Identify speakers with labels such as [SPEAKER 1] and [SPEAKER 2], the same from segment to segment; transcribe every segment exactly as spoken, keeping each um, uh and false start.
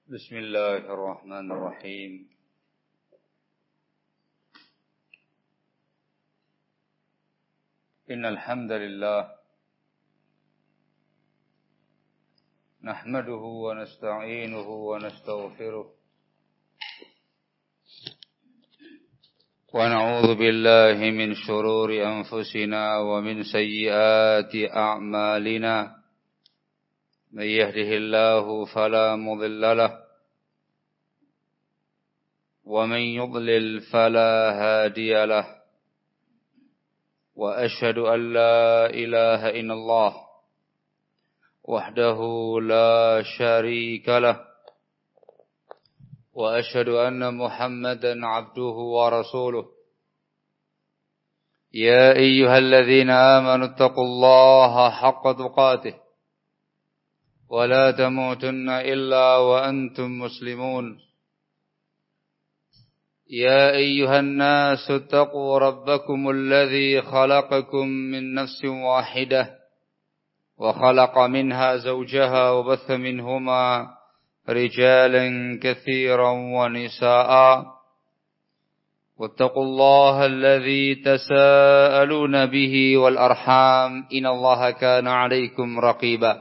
[SPEAKER 1] بسم الله الرحمن الرحيم إن الحمد لله نحمده ونستعينه ونستغفره ونعوذ بالله من شرور أنفسنا ومن سيئات أعمالنا من يهده الله فلا مضل له ومن يضلل فلا هادي له وأشهد أن لا إله إلا الله وحده لا شريك له وأشهد أن محمدا عبده ورسوله يا أيها الذين آمنوا اتقوا الله حق تقاته ولا تموتن إلا وأنتم مسلمون يا أيها الناس اتقوا ربكم الذي خلقكم من نفس واحدة وخلق منها زوجها وبث منهما رجالا كثيرا ونساء واتقوا الله الذي تساءلون به والأرحام إن الله كان عليكم رقيبا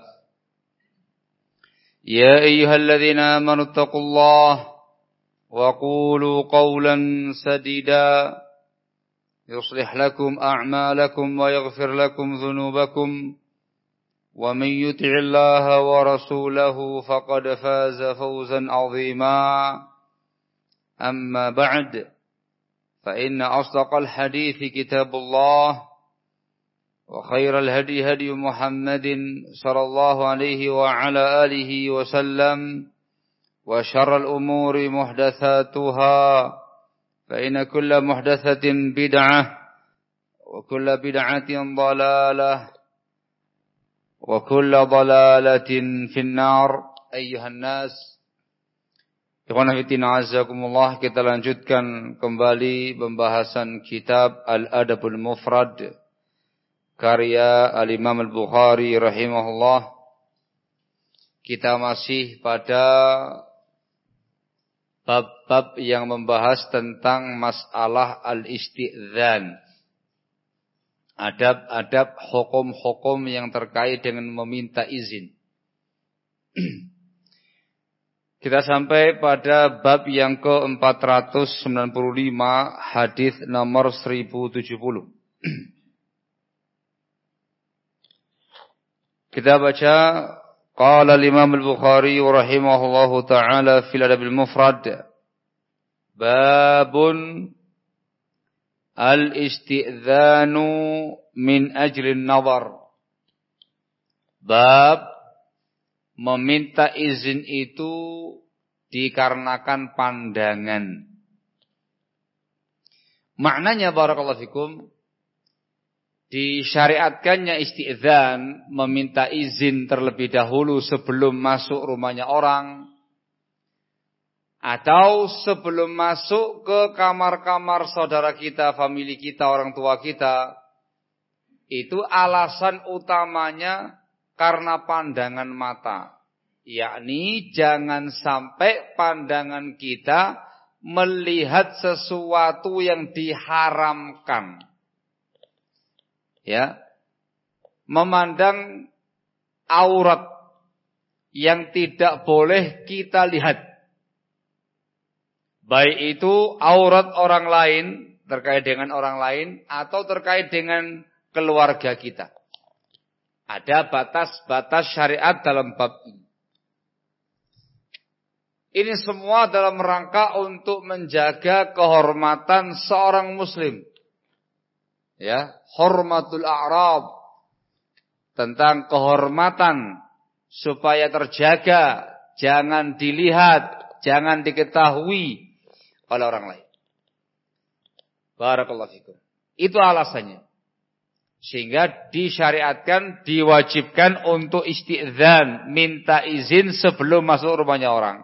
[SPEAKER 1] يا أيها الذين آمنوا اتقوا الله وقولوا قولا سديدا يصلح لكم أعمالكم ويغفر لكم ذنوبكم ومن يطع الله ورسوله فقد فاز فوزا عظيما أما بعد فإن أصدق الحديث كتاب الله وخير الهدي هدي محمد صلى الله عليه وعلى آله وسلم وشر الأمور محدثاتها فإن كل محدثة بدعة وكل بدعة ضلالة وكل ضلالة في النار أيها الناس. Ikhwan fillah azakumullah, kita lanjutkan kembali pembahasan kitab Al-Adabul Mufrad karya Al-Imam Al-Bukhari rahimahullah. Kita masih pada bab-bab yang membahas tentang masalah al-isti'dzan. Adab-adab hukum-hukum yang terkait dengan meminta izin. Kita sampai pada bab yang ke empat ratus sembilan puluh lima, hadis nomor seribu tujuh puluh. Kita baca qala al-Imam Al-Bukhari rahimahullahu ta'ala fil Adab al-Mufrad babun al-isti'dzanu min ajli an-nazar. Bab meminta izin itu dikarenakan pandangan. Maknanya barakallahu fikum, disyariatkannya isti'dzan, meminta izin terlebih dahulu sebelum masuk rumahnya orang, atau sebelum masuk ke kamar-kamar saudara kita, famili kita, orang tua kita. Itu alasan utamanya karena pandangan mata. Yakni jangan sampai pandangan kita melihat sesuatu yang diharamkan. Ya, memandang aurat yang tidak boleh kita lihat. Baik itu aurat orang lain, terkait dengan orang lain, atau terkait dengan keluarga kita. Ada batas-batas syariat dalam bab ini. Ini semua dalam rangka untuk menjaga kehormatan seorang muslim. Ya, hormatul a'rab, tentang kehormatan supaya terjaga, jangan dilihat, jangan diketahui oleh orang lain. Barakallahu fikum. Itu alasannya. Sehingga disyariatkan, diwajibkan untuk isti'dzan, minta izin sebelum masuk rumahnya orang.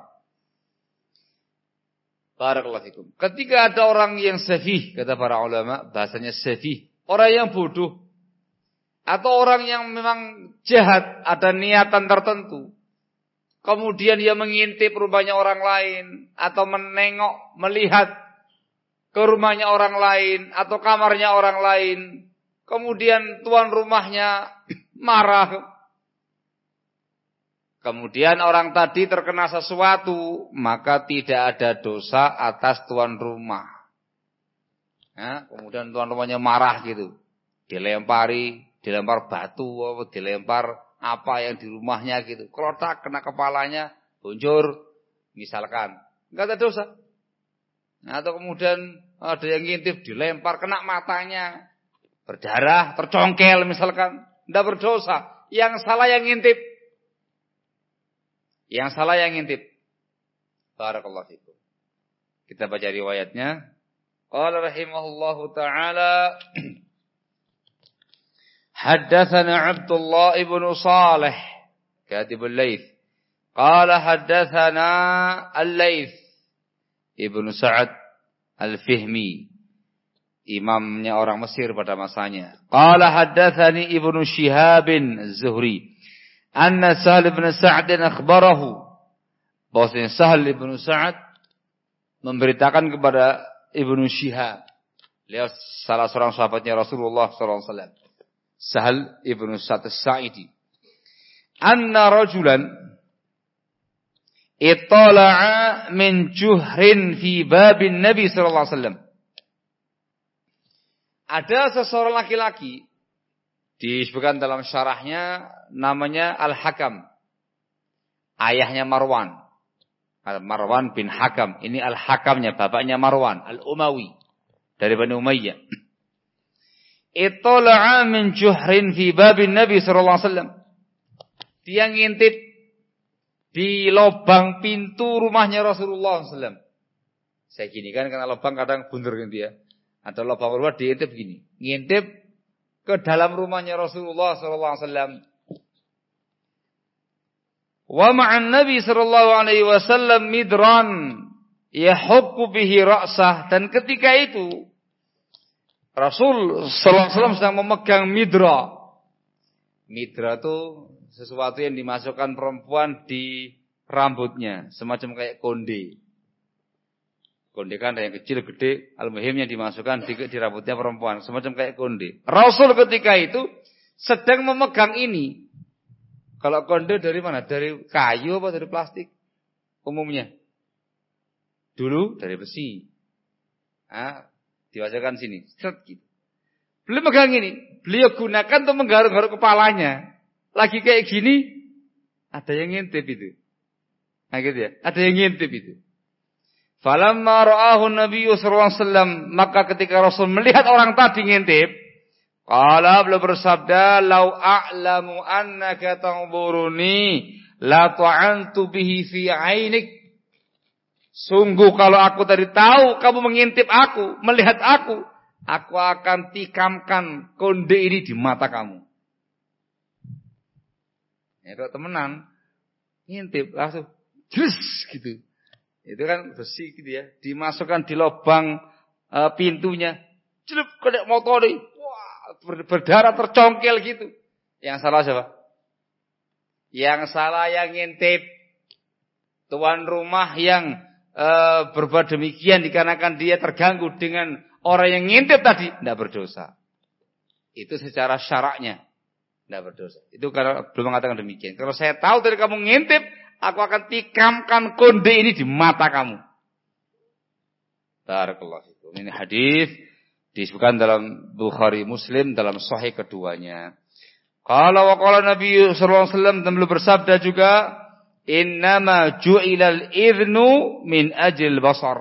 [SPEAKER 1] Barakallahu fikum. Ketika ada orang yang safih, kata para ulama, bahasanya safih, orang yang bodoh, atau orang yang memang jahat, ada niatan tertentu, kemudian dia mengintip rumahnya orang lain, atau menengok, melihat ke rumahnya orang lain, atau kamarnya orang lain, kemudian tuan rumahnya marah, kemudian orang tadi terkena sesuatu, maka tidak ada dosa atas tuan rumah. Ya, kemudian tuan rumahnya marah gitu, dilempari, dilempar batu, dilempar apa yang di rumahnya gitu, kelotak kena kepalanya, bonjor, misalkan, nggak ada dosa. Nah, atau kemudian ada yang ngintip, dilempar kena matanya, berdarah, tercongkel misalkan, nggak berdosa. Yang salah yang ngintip, yang salah yang ngintip. Barakallahu fikum. Kita baca riwayatnya. Qala rahimahullahu ta'ala Haddatsana Abdullah ibn Salih katib al-Laits qala haddatsana al-Laits ibn Sa'ad al-Fihmi, imamnya orang Mesir pada masanya. Qala haddatsani ibnu Shihab az-Zuhri anna Sahl ibn Sa'd akhbarahu, bahwasanya Sahl ibn Sa'ad memberitakan kepada Ibnu Shihab, beliau salah seorang sahabatnya Rasulullah sallallahu alaihi wasallam, Sahl ibnu Sa'd as-Sa'idi, anna rajulan ittala'a min juhrin fi babin Nabi sallallahu alaihi wasallam. Ada seseorang laki-laki, disebutkan dalam syarahnya namanya Al-Hakam, ayahnya Marwan. Marwan bin Hakam, ini Al-Hakamnya, bapaknya Marwan, Al-Umawi, dari Bani Umayyah. Ittala'a min juhrin fi babin Nabi sallallahu alaihi wasallam. Dia ngintip di lubang pintu rumahnya Rasulullah sallallahu alaihi wasallam. Saya gini kan, karena lubang kadang bundur gitu ya. Ada lubang rumah diintip gini, ngintip ke dalam rumahnya Rasulullah sallallahu alaihi wasallam. Wa ma'an Nabi sallallahu alaihi wasallam midran yahukku bihi ra'sah, dan ketika itu Rasul sallallahu alaihi wasallam sedang memegang midra. Midra itu sesuatu yang dimasukkan perempuan di rambutnya, semacam kayak konde. Konde kan ada yang kecil, gede, al-muhim yang dimasukkan di, di rambutnya perempuan, semacam kayak konde. Rasul ketika itu sedang memegang ini. Kalau konde dari mana? Dari kayu apa dari plastik? Umumnya. Dulu dari besi. Nah, diwajibkan sini. Set gitu. Beliau megang ini. Beliau gunakan untuk menggaruk-garuk kepalanya. Lagi kayak gini, ada yang ngintip itu. Nah gitu ya. Ada yang ngintip itu. Falamma ra'ahu Nabi sallallahu alaihi wasallam, maka ketika Rasul melihat orang tadi ngintip, qala, beliau bersabda, "Lau a'lamu annaka tanzuruni la ta'antu bihi fi 'ainik." Sungguh kalau aku tadi tahu kamu mengintip aku, melihat aku, aku akan tikamkan konde ini di mata kamu. Ya kalau temenan ngintip langsung jus gitu. Itu kan besi gitu ya, dimasukkan di lubang e, pintunya. Celup kena motor nih. Berdarah tercongkel gitu. Yang salah siapa? Yang salah yang ngintip. Tuan rumah yang e, berbuat demikian dikarenakan dia terganggu dengan orang yang ngintip tadi, tidak berdosa. Itu secara syaraknya tidak berdosa. Itu karena belum mengatakan demikian. Kalau saya tahu dari kamu ngintip, aku akan tikamkan konde ini di mata kamu. Barakallahu fikum. Ini hadis disebutkan dalam Bukhari Muslim dalam sahih keduanya. Qala wa qala Nabi sallallahu alaihi wasallam, dan beliau bersabda juga, innama ju'ilal idhnu min ajil basar.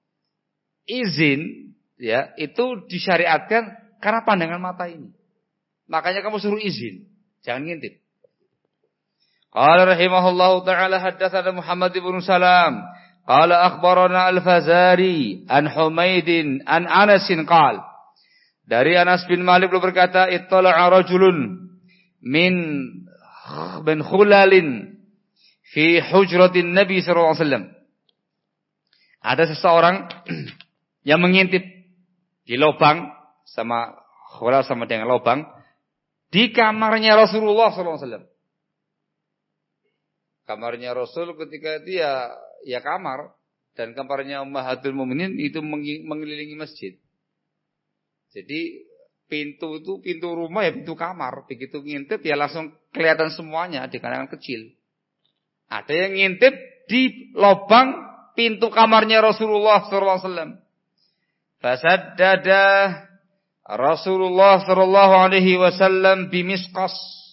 [SPEAKER 1] Izin ya itu disyariatkan karena pandangan mata ini. Makanya kamu suruh izin, jangan ngintip. Qala rahimahullahu ta'ala haddatsana Muhammad ibn Salam qala akhbarana Al-Fazari an Humaidin an Anasin qala, dari Anas bin Malik beliau berkata, ittala'a rajulun min bin Khulalin fi hujratin Nabi sallallahu alaihi wasallam. Ada seseorang yang mengintip di lubang, sama khulal sama dengan lubang, di kamarnya Rasulullah sallallahu alaihi wasallam. Kamarnya Rasul ketika itu ya, ya kamar. Dan kamarnya Ummahatul Mukminin itu mengelilingi masjid. Jadi pintu itu pintu rumah ya pintu kamar. Begitu ngintip ya langsung kelihatan semuanya di kalangan kecil. Ada yang ngintip di lubang pintu kamarnya Rasulullah sallallahu alaihi wasallam. Fasaddada Rasulullah sallallahu alaihi wasallam bimisqas.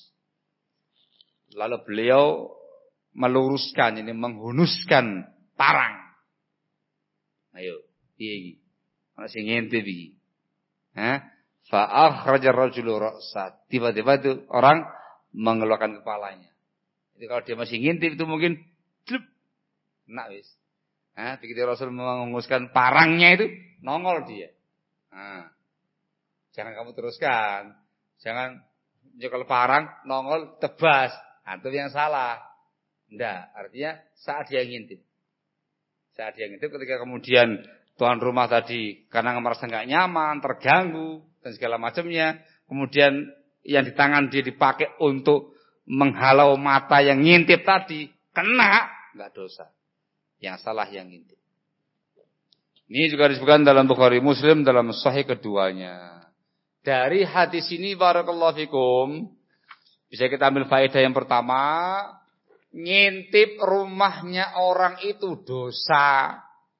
[SPEAKER 1] Lalu beliau meluruskan, ini menghunuskan parang. Ayo, piye iki? Ana sing ngintip iki. Hah? Fa akhraja ar-rajulu ra'sa. Tiba-tiba itu orang mengeluarkan kepalanya. Jadi kalau dia masih ngintip itu mungkin clup kena wis. Hah, begitu Rasul menghunuskan parangnya itu nongol dia. Nah, jangan kamu teruskan. Jangan nyekel parang nongol tebas. Itu yang salah. Enggak, artinya saat dia ngintip. Saat dia ngintip ketika kemudian tuan rumah tadi karena merasa enggak nyaman, terganggu dan segala macamnya, kemudian yang di tangan dia dipakai untuk menghalau mata yang ngintip tadi, kena, enggak dosa. Yang salah yang ngintip. Ini juga disebutkan dalam Bukhari Muslim dalam sahih keduanya. Dari hadis ini barakallahu fikum, bisa kita ambil faedah yang pertama, ngintip rumahnya orang itu dosa.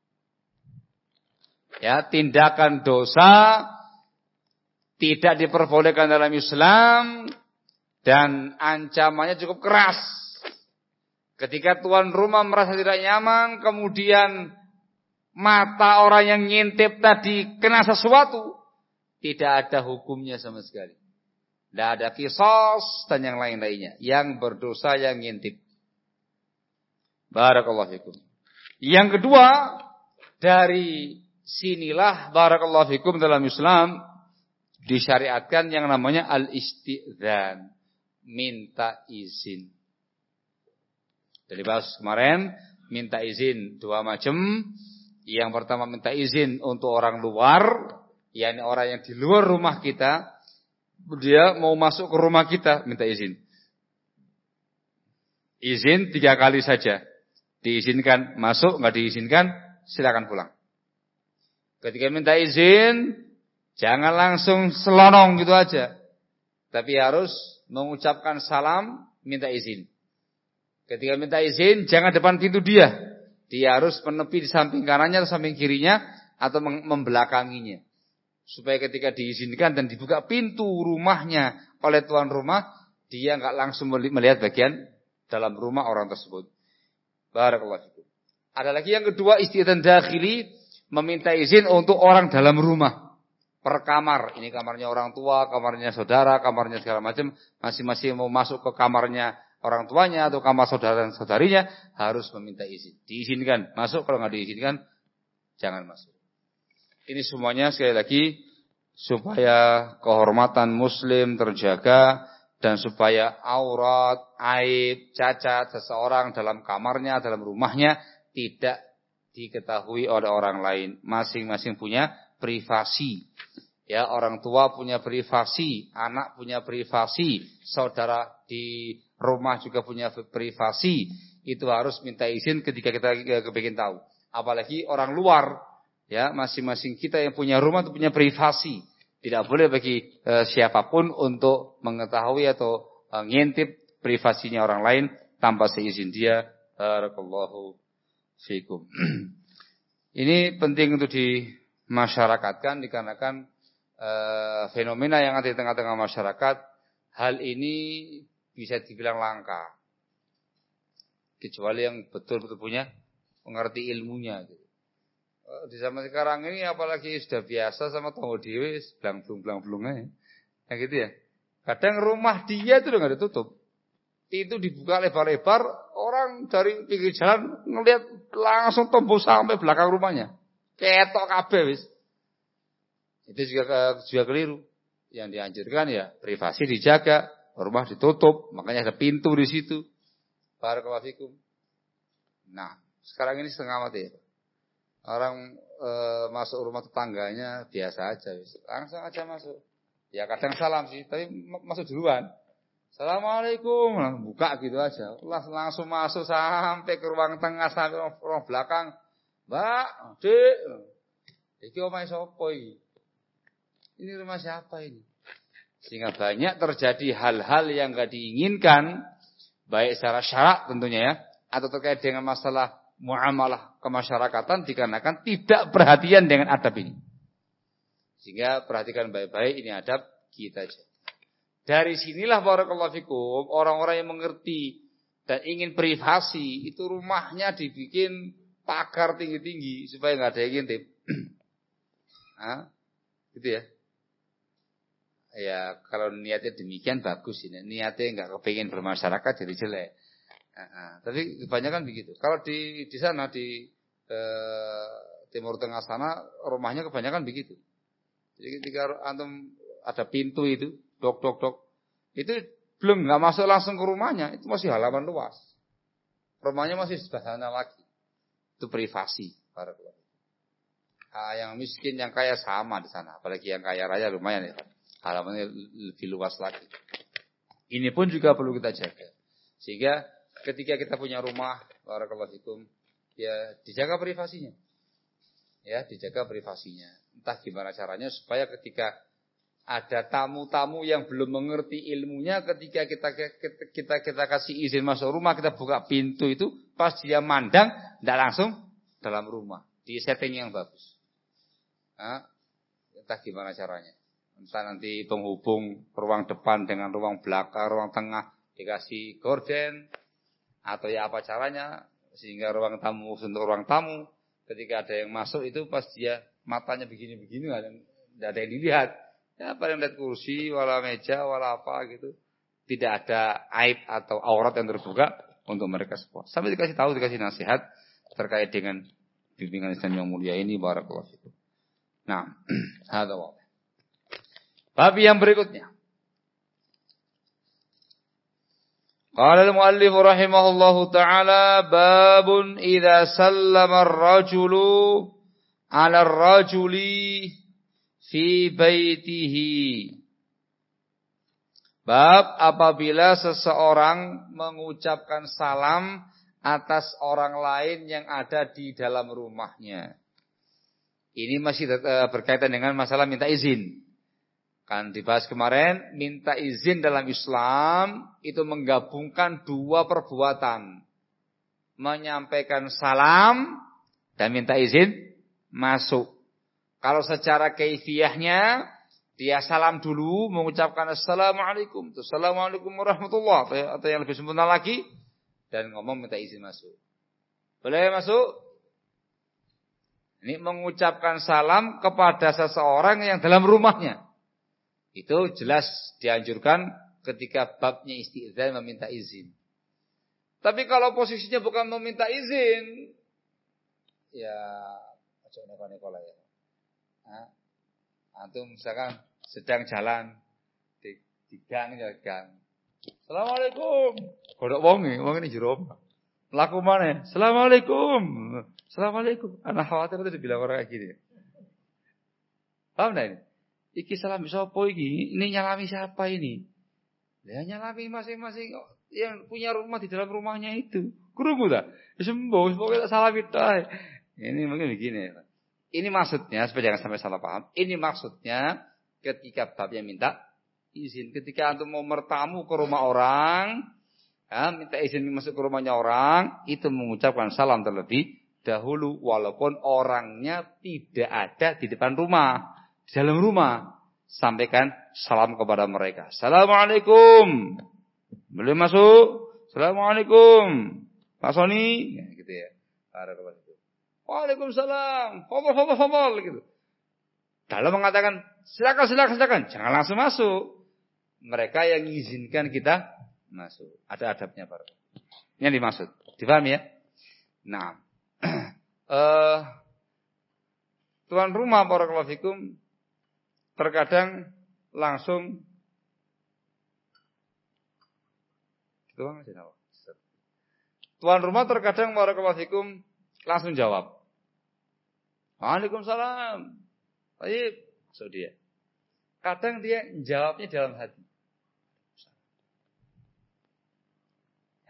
[SPEAKER 1] Ya, tindakan dosa tidak diperbolehkan dalam Islam dan ancamannya cukup keras. Ketika tuan rumah merasa tidak nyaman, kemudian mata orang yang ngintip tadi kena sesuatu, tidak ada hukumnya sama sekali. Tidak ada qisas dan yang lain-lainnya. Yang berdosa yang ngintip. Barakallahu fikum. Yang kedua, dari sinilah barakallahu fikum dalam Islam disyariatkan yang namanya al-istidzan, minta izin. Dari bahas kemarin, minta izin dua macam. Yang pertama minta izin untuk orang luar, yakni orang yang di luar rumah kita, dia mau masuk ke rumah kita, minta izin. Izin tiga kali saja. Diizinkan masuk, enggak diizinkan, silakan pulang. Ketika minta izin, jangan langsung selonong gitu aja. Tapi harus mengucapkan salam, minta izin. Ketika minta izin, jangan depan pintu dia. Dia harus menepi di samping kanannya atau samping kirinya, atau membelakanginya. Supaya ketika diizinkan dan dibuka pintu rumahnya oleh tuan rumah, dia enggak langsung melihat bagian dalam rumah orang tersebut. Barakallahu fikum. Ada lagi yang kedua, istidzan dakhili, meminta izin untuk orang dalam rumah. Per kamar, ini kamarnya orang tua, kamarnya saudara, kamarnya segala macam, masing-masing mau masuk ke kamarnya orang tuanya atau kamar saudara dan saudarinya, harus meminta izin. Diizinkan masuk, kalau enggak diizinkan jangan masuk. Ini semuanya sekali lagi supaya kehormatan muslim terjaga dan supaya aurat, aib, cacat seseorang dalam kamarnya, dalam rumahnya tidak diketahui oleh orang lain. Masing-masing punya privasi. Ya, orang tua punya privasi, anak punya privasi, saudara di rumah juga punya privasi. Itu harus minta izin ketika kita kepingin tahu. Apalagi orang luar. Ya, masing-masing kita yang punya rumah itu punya privasi. Tidak boleh bagi e, siapapun untuk mengetahui atau e, ngintip privasinya orang lain tanpa seizin dia. Barakallahu fikum. Ini penting untuk dimasyarakatkan dikarenakan e, fenomena yang ada di tengah-tengah masyarakat. Hal ini bisa dibilang langka. Kecuali yang betul-betul punya mengerti ilmunya gitu. Di zaman sekarang ini apalagi sudah biasa sama tonggo dewe blang-blung-blang-blung aja. Ya gitu ya. Kadang rumah dia itu udah enggak ditutup. Itu dibuka lebar-lebar, orang dari pinggir jalan ngelihat langsung tembus sampai belakang rumahnya. Ketok kabeh wis. Itu juga juga keliru. Yang dianjurkan ya privasi dijaga, rumah ditutup, makanya ada pintu di situ. Barakallahu fikum. Nah, sekarang ini setengah mati ya. Orang e, masuk rumah tetangganya biasa aja, langsung aja masuk. Ya kadang salam sih, tapi masuk duluan. Assalamualaikum, buka gitu aja. Langsung masuk sampai ke ruang tengah sampai ruang belakang. Mbak, Dik, iki omahe sapa iki? Ini rumah siapa ini? Sehingga banyak terjadi hal-hal yang enggak diinginkan, baik secara syarak tentunya ya, atau terkait dengan masalah muamalah kemasyarakatan dikarenakan tidak perhatian dengan adab ini. Sehingga perhatikan baik-baik ini adab kita aja. Dari sinilah barakallahu fikum, orang-orang yang mengerti dan ingin privasi, itu rumahnya dibikin pagar tinggi-tinggi supaya enggak ada yang ngintip. Hah? Gitu ya. Ya, kalau niatnya demikian bagus ini. Niatnya enggak kepengin bermasyarakat jadi jelek. Nah, tapi kebanyakan begitu. Kalau di di sana di eh, Timur Tengah sana rumahnya kebanyakan begitu. Jadi ketika antum ada pintu itu, dok dok dok, itu belum nggak masuk langsung ke rumahnya, itu masih halaman luas. Rumahnya masih sebelah sana lagi. Itu privasi. Nah, yang miskin, yang kaya sama di sana. Apalagi yang kaya raya lumayan ya. Halamannya lebih luas lagi. Ini pun juga perlu kita jaga. Sehingga ketika kita punya rumah, barakallahu fikum, ya dijaga privasinya. Ya, dijaga privasinya. Entah gimana caranya supaya ketika ada tamu-tamu yang belum mengerti ilmunya, ketika kita kita kita, kita kasih izin masuk rumah, kita buka pintu itu, pas dia mandang, tidak langsung dalam rumah. Di setting yang bagus. Nah, entah gimana caranya. Entah nanti penghubung ruang depan dengan ruang belakang, ruang tengah dikasih gorden, atau ya apa caranya, sehingga ruang tamu untuk ruang tamu, ketika ada yang masuk itu pas dia matanya begini-begini, tidak ada yang dilihat. Ya paling lihat kursi, wala meja, wala apa gitu. Tidak ada aib atau aurat yang terbuka untuk mereka semua. Sampai dikasih tahu, dikasih nasihat terkait dengan bimbingan Islam yang mulia ini, barakallahu fikum. Nah, hadza wa. Bab yang berikutnya. Qala al-muallif rahimahullahu taala babun idza sallama ar-rajulu 'ala ar-rajuli fi baitihi. Bab apabila seseorang mengucapkan salam atas orang lain yang ada di dalam rumahnya. Ini masih berkaitan dengan masalah minta izin. Kan dibahas kemarin, minta izin dalam Islam itu menggabungkan dua perbuatan. Menyampaikan salam dan minta izin masuk. Kalau secara kaifiyahnya, dia salam dulu, mengucapkan Assalamualaikum. Assalamualaikum warahmatullahi, atau yang lebih sempurna lagi, dan ngomong minta izin masuk. Boleh masuk? Ini mengucapkan salam kepada seseorang yang dalam rumahnya. Itu jelas dianjurkan ketika babnya isti'dzan meminta izin. Tapi kalau posisinya bukan meminta izin, ya aja neko-neko lah ya. Nah, antum misalkan sedang jalan di, di gang ya gang. Assalamualaikum. Godok wonge, wong ini jero omah. Laku mana? Assalamualaikum. Assalamualaikum. Anak khawatir itu dibilang orang kayak gini. Paham enggak ini? Iki salam sapa iki? Ini nyalami siapa ini? Ya nyalami masing-masing yang punya rumah di dalam rumahnya itu. Krungu ta? Wis sembuh, pokoke tak salami tok. Ini mungkin begini. Ini maksudnya, supaya jangan sampai salah paham. Ini maksudnya ketika babnya minta izin. Ketika antum mau bertamu ke rumah orang, ya, minta izin masuk ke rumahnya orang, itu mengucapkan salam terlebih dahulu. Walaupun orangnya tidak ada di depan rumah, di dalam rumah. Sampaikan salam kepada mereka. Assalamualaikum. Boleh masuk? Assalamualaikum. Pak Soni. Ya, gitu ya. Barakallahu. Waalaikumsalam. Hobol, hobol, hobol gitu. Kalau mengatakan silakan, silakan, silakan, jangan langsung masuk. Mereka yang mengizinkan kita masuk. Ada adabnya, Pak. Ini yang dimaksud. Dipahami ya? Nah, uh, tuan rumah barakallahu fikum terkadang langsung tuan rumah terkadang barakallahu fikum langsung jawab. Waalaikumsalam. Baik, so dia. Kadang dia jawabnya dalam hati.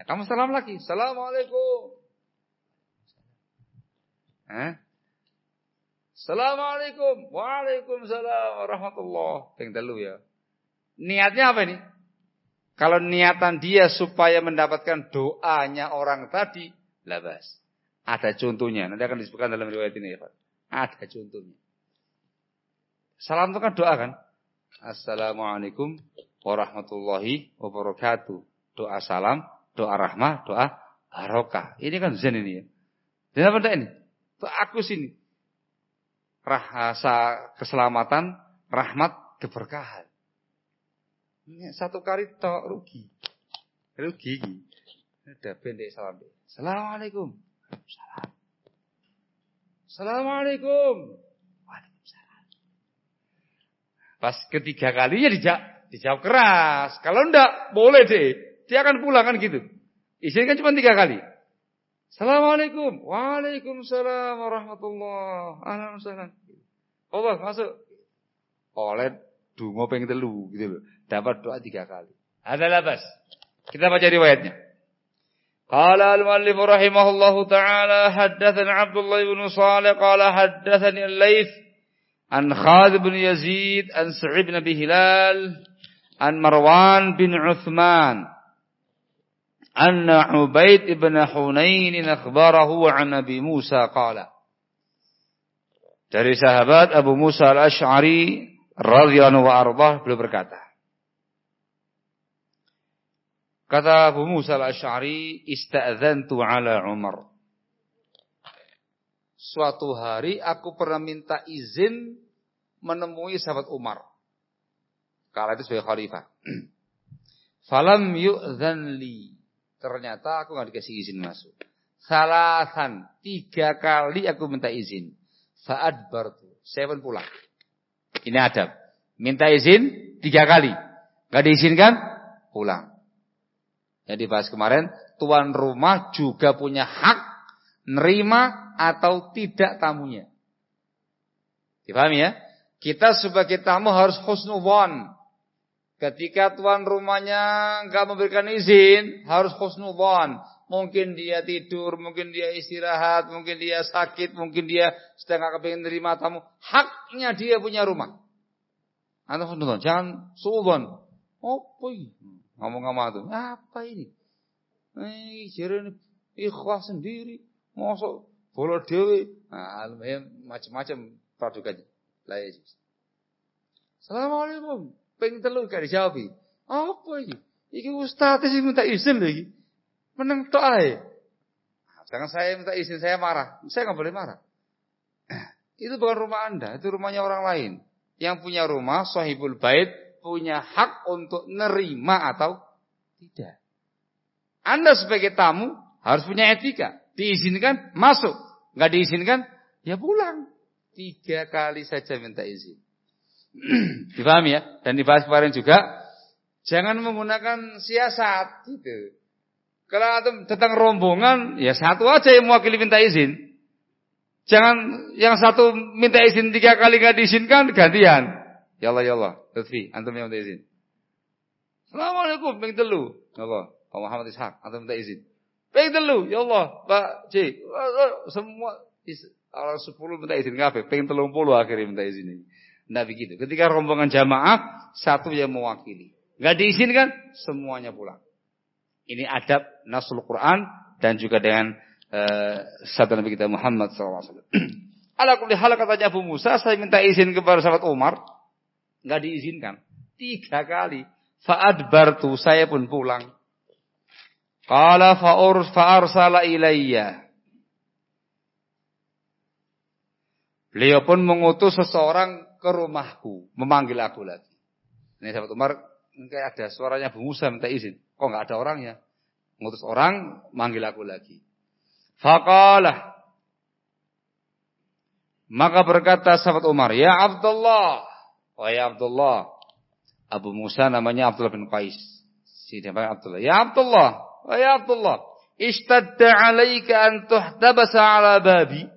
[SPEAKER 1] Kamu salam lagi. Assalamualaikum. Hah? Assalamualaikum. Waalaikumsalam warahmatullahi. Ping telu ya. Niatnya apa ini? Kalau niatan dia supaya mendapatkan doanya orang tadi, labas. Ada contohnya. Nanti akan disebutkan dalam riwayat ini ya Pak. Ada contohnya. Salam itu kan doa kan? Assalamualaikum warahmatullahi wabarakatuh. Doa salam, doa rahmah, doa barokah. Ini kan zen ini ya. Dan apa ini? Itu aku sini. Rasa keselamatan, rahmat, keberkahan. Ini satu kali tok rugi. Rugi. Ada pendek salam. Assalamualaikum. Salam. Assalamualaikum. Waalaikumsalam. Pas ketiga kalinya dijawab, dijawab keras. Kalau enggak, boleh deh. Dia akan pulang kan gitu. Izin kan cuma tiga kali. Assalamualaikum. Waalaikumsalam warahmatullahi wabarakatuh. Allah masuk. Oleh dungo ping telu gitu loh. Dapat doa tiga kali. Ada labas. Kita baca riwayatnya. Qala al-muallif rahimahullahu ta'ala haddatsana Abdullah bin Shalih qala haddatsani al-Laits an Khalid bin Yazid an Sa'id bin Abi Hilal an Marwan bin Uthman anna Ubaid ibn Hunain akhbarahu an Nabi Musa qala. Dari sahabat Abu Musa al-Asy'ari radhiyallahu wa ardhah beliau berkata, kata Abu Musa al-Asy'ari, ista'dzantu ala Umar. Suatu hari aku pernah minta izin menemui sahabat Umar. Kala itu sebagai khalifah. Falam yu'dzan li. Ternyata aku enggak dikasih izin masuk. Salasan, tiga kali aku minta izin. Fa'adbartu. Saya pun pulang. Ini adab. Minta izin tiga kali. Enggak diizinkan, pulang. Yang dibahas kemarin, tuan rumah juga punya hak nerima atau tidak tamunya. Dipahami ya? Kita sebagai tamu harus husnudzon. Ketika tuan rumahnya enggak memberikan izin, harus husnudzon. Mungkin dia tidur, mungkin dia istirahat, mungkin dia sakit, mungkin dia sedang enggak kepengin nerima tamu. Haknya dia punya rumah. Anda husnudzon, jangan suudzon. Apa ini? Ngomong-ngomong itu, apa ini? Eh, jare ikhlas sendiri, mosok bola dhewe. Nah, macam-macam pradugannya. Lah ya. Assalamualaikum. Ping telu gak dijawab. Apa iki? Iki ustaz sing minta izin lho iki. Meneng tok ae. Jangan saya minta izin, saya marah. Saya enggak boleh marah. Itu bukan rumah Anda, itu rumahnya orang lain. Yang punya rumah, sahibul bait, punya hak untuk nerima atau tidak. Anda sebagai tamu harus punya etika. Diizinkan, masuk. Enggak diizinkan, ya pulang. Tiga kali saja minta izin. Dipahami ya? Dan dibahas kemarin juga, jangan menggunakan siasat gitu. Kalau antum datang rombongan, ya satu aja yang mewakili minta izin. Jangan yang satu minta izin tiga kali enggak diizinkan, gantian. Ya Allah ya Allah, Lutfi, antum yang minta izin. Assalamualaikum, ping telu. Ya Allah, Pak Muhammad Ishaq, antum minta izin. Ping telu, ya Allah, Pak C. Semua orang sepuluh minta izin kabeh, ping telung puluh akhirnya minta izin ini. Nah begitu. Ketika rombongan jamaah, satu yang mewakili. Enggak diizinkan, semuanya pulang. Ini adab nasul Quran dan juga dengan uh, sabda Nabi kita Muhammad sallallahu alaihi wasallam. Ala kulli hal katanya Abu Musa, saya minta izin kepada sahabat Umar, enggak diizinkan. Tiga kali. Fa'adbartu, saya pun pulang. Qala fa'ur fa'arsala ilayya. Beliau pun mengutus seseorang ke rumahku, memanggil aku lagi. Ini sahabat Umar, kayak ada suaranya Abu Musa minta izin. Kok enggak ada orangnya? Mengutus orang, manggil aku lagi. Faqala. Maka berkata sahabat Umar, ya Abdullah. Wahai Abdullah. Abu Musa namanya Abdullah bin Qais. Si namanya Abdullah. Ya Abdullah. Wahai Abdullah. Ishtadda alaika an tuhtabasa ala babi.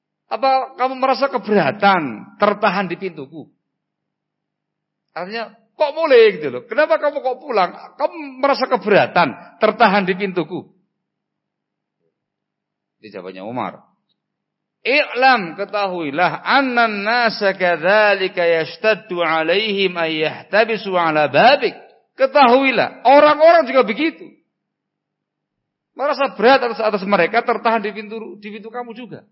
[SPEAKER 1] Apa kamu merasa keberatan tertahan di pintuku? Artinya Kok mulai gitu loh. Kenapa kamu kok pulang? Kamu merasa keberatan tertahan di pintuku. Dijawabnya Umar. I'lam, ketahuilah annan nasa kadzalika yashtaddu alaihim ay yahtabisu ala babik. Ketahuilah, orang-orang juga begitu. Merasa berat atas atas mereka tertahan di pintu di pintu kamu juga.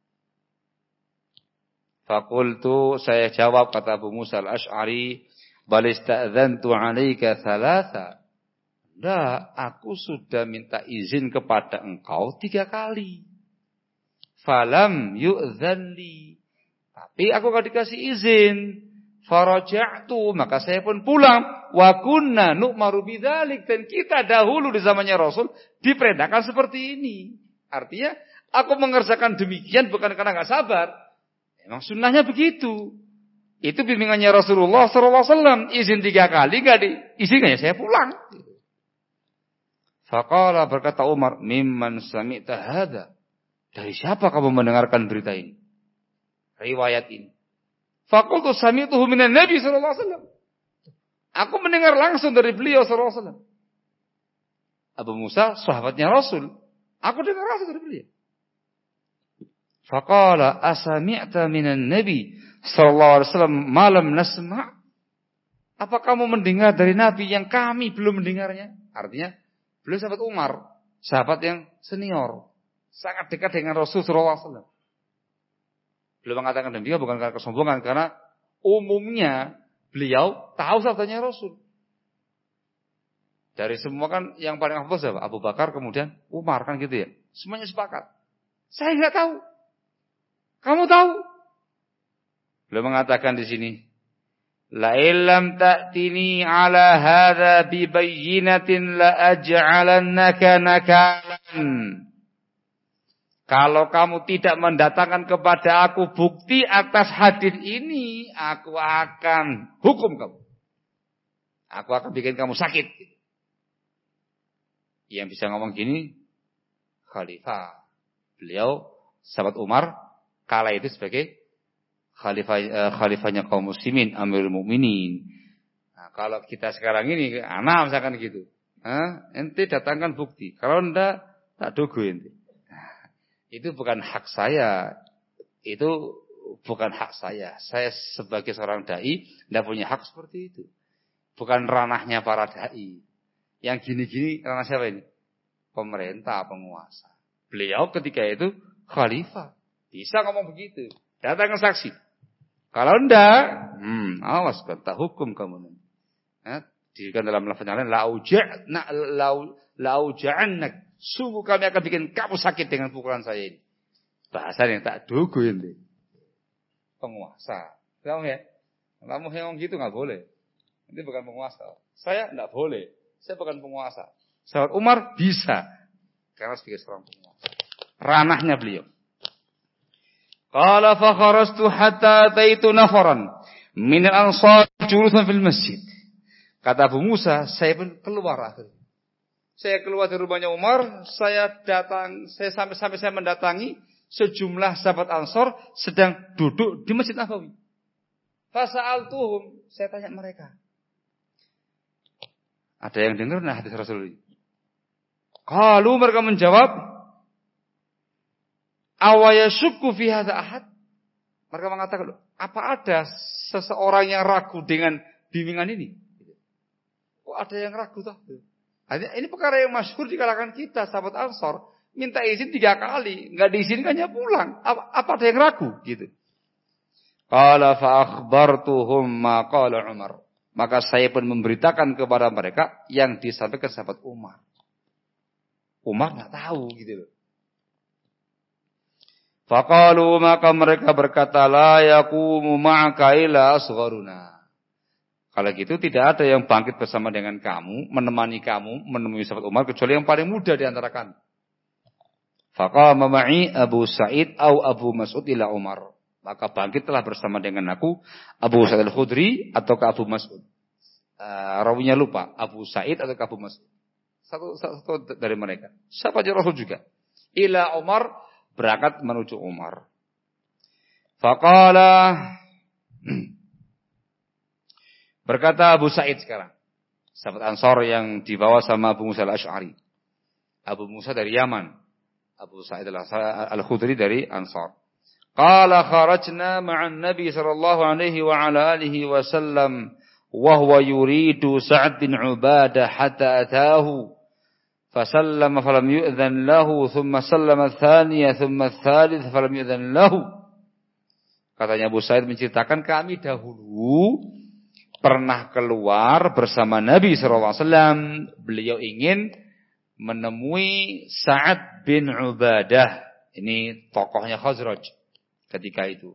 [SPEAKER 1] Fakultu, saya jawab, kata Abu Musa al-Ash'ari, bal ista'dzantu 'alaika thalatha. Enggak, aku sudah minta izin kepada engkau tiga kali. Falam yu'dzan li. Tapi aku enggak dikasih izin. Faraja'tu, maka saya pun pulang. Wa kunna nu'maru bidzalik, dan kita dahulu di zamannya Rasul diperintahkan seperti ini. Artinya, aku mengerjakan demikian bukan karena enggak sabar. Memang sunnahnya begitu. Itu bimbingannya Rasulullah sallallahu alaihi wasallam. Izin tiga kali enggak diizinkan, saya pulang. Faqala, berkata Umar, mimman sami'ta hadza? Dari siapa kamu mendengarkan berita ini? Riwayat ini. Faqultu sami'tuhu minan Nabi sallallahu alaihi wasallam. Aku mendengar langsung dari beliau sallallahu alaihi wasallam. Abu Musa sahabatnya Rasul. Aku dengar langsung dari beliau. Faqala asami'ta minan Nabi sallallahu alaihi wasallam ma lam nasma'? Apa kamu mendengar dari Nabi yang kami belum mendengarnya? Artinya beliau sahabat Umar, sahabat yang senior, sangat dekat dengan Rasul sallallahu alaihi wasallam. Beliau mengatakan demikian bukan karena kesombongan, karena umumnya beliau tahu sabdanya Rasul. Dari semua kan yang paling afdal siapa? Abu Bakar, kemudian Umar, kan gitu ya. Semuanya sepakat. Saya enggak tahu. Kamu tahu? Beliau mengatakan di sini, la illam ta'tini ala hadza bi bayyinatin la aj'alannaka nakalan. Kalau kamu tidak mendatangkan kepada aku bukti atas hadis ini, aku akan hukum kamu. Aku akan bikin kamu sakit. Yang bisa ngomong gini, khalifah. Beliau, sahabat Umar, kala itu sebagai khalifah, uh, khalifahnya kaum muslimin, Amirul Mukminin. Nah, kalau kita sekarang ini, anak misalkan gitu, huh? Ente datangkan bukti. Kalau enggak, tak dogo ente. Itu bukan hak saya. Itu bukan hak saya. Saya sebagai seorang dai tidak punya hak seperti itu. Bukan ranahnya para dai. Yang gini-gini ranah siapa ini? Pemerintah, penguasa. Beliau ketika itu khalifah. Bisa ngomong begitu. Datangkan saksi. Kalau enggak, hmm, awas kata hukum kamu. Nah, dirikan dalam lafaznya lain, lauja'na lau lauja'annak. Sungguh kami akan bikin kamu sakit dengan pukulan saya ini. Bahasa yang tak dogo ini. Penguasa. Kamu ya? Kamu ngomong gitu nggak boleh. Ini bukan penguasa. Saya nggak boleh. Saya bukan penguasa. Sahabat Umar bisa. Karena sebagai seorang penguasa. Ranahnya beliau. Qala fa kharastu hatta ataitu nafaran min al-ansar julusan fil masjid. Kata Abu Musa, saya pun keluar akhirnya. Saya keluar dari rumahnya Umar, saya datang, saya sampai-sampai saya mendatangi sejumlah sahabat Ansor sedang duduk di Masjid Nabawi. Fasa'altuhum, saya tanya mereka. Ada yang dengar nah hadis Rasul ini? Qalu, mereka menjawab, awayashukku fi hadza ahad? Mereka mengatakan, apa ada seseorang yang ragu dengan bimbingan ini? Kok ada yang ragu toh? Ini perkara yang masyhur di kalangan kita, sahabat Ansor, minta izin tiga kali, enggak diizinkannya pulang. Apa, apa ada yang ragu gitu? Qala fa akhbartuhum ma qala Umar. Maka saya pun memberitakan kepada mereka yang disampaikan sahabat Umar. Umar enggak tahu gitu loh. Faqalu, maka mereka berkata, la yaqumu ma'aka illa asgharuna. Kalau gitu tidak ada yang bangkit bersama dengan kamu, menemani kamu, menemui sahabat Umar, kecuali yang paling muda di antara kami. Faqama ma'i Abu Sa'id atau Abu Mas'ud ila Umar. Maka bangkitlah bersama dengan aku Abu Sa'id al-Khudri atau ke Abu Mas'ud. Uh, rawinya lupa, Abu Sa'id atau ke Abu Mas'ud. Satu, satu dari mereka. Siapa aja Rasul juga. Ila Umar, berangkat menuju Umar. Faqala Berkata Abu Sa'id sekarang, sahabat Ansar yang dibawa sama Abu Musa al-Asy'ari. Abu Musa dari Yaman, Abu Sa'id al-Khudri dari Ansar. Qala kharajna ma'an Nabi sallallahu alaihi wa ala alihi wasallam wa huwa yuridu Sa'd bin Ubadah hatta atahu fasallama falam yu'dhan lahu thumma sallama ats-tsaniyah thumma ats-tsalits falam yu'dhan lahu. Katanya Abu Sa'id menceritakan kami dahulu pernah keluar bersama Nabi sallallahu alaihi wasallam. Beliau ingin menemui Sa'ad bin Ubadah. Ini tokohnya Khazraj ketika itu.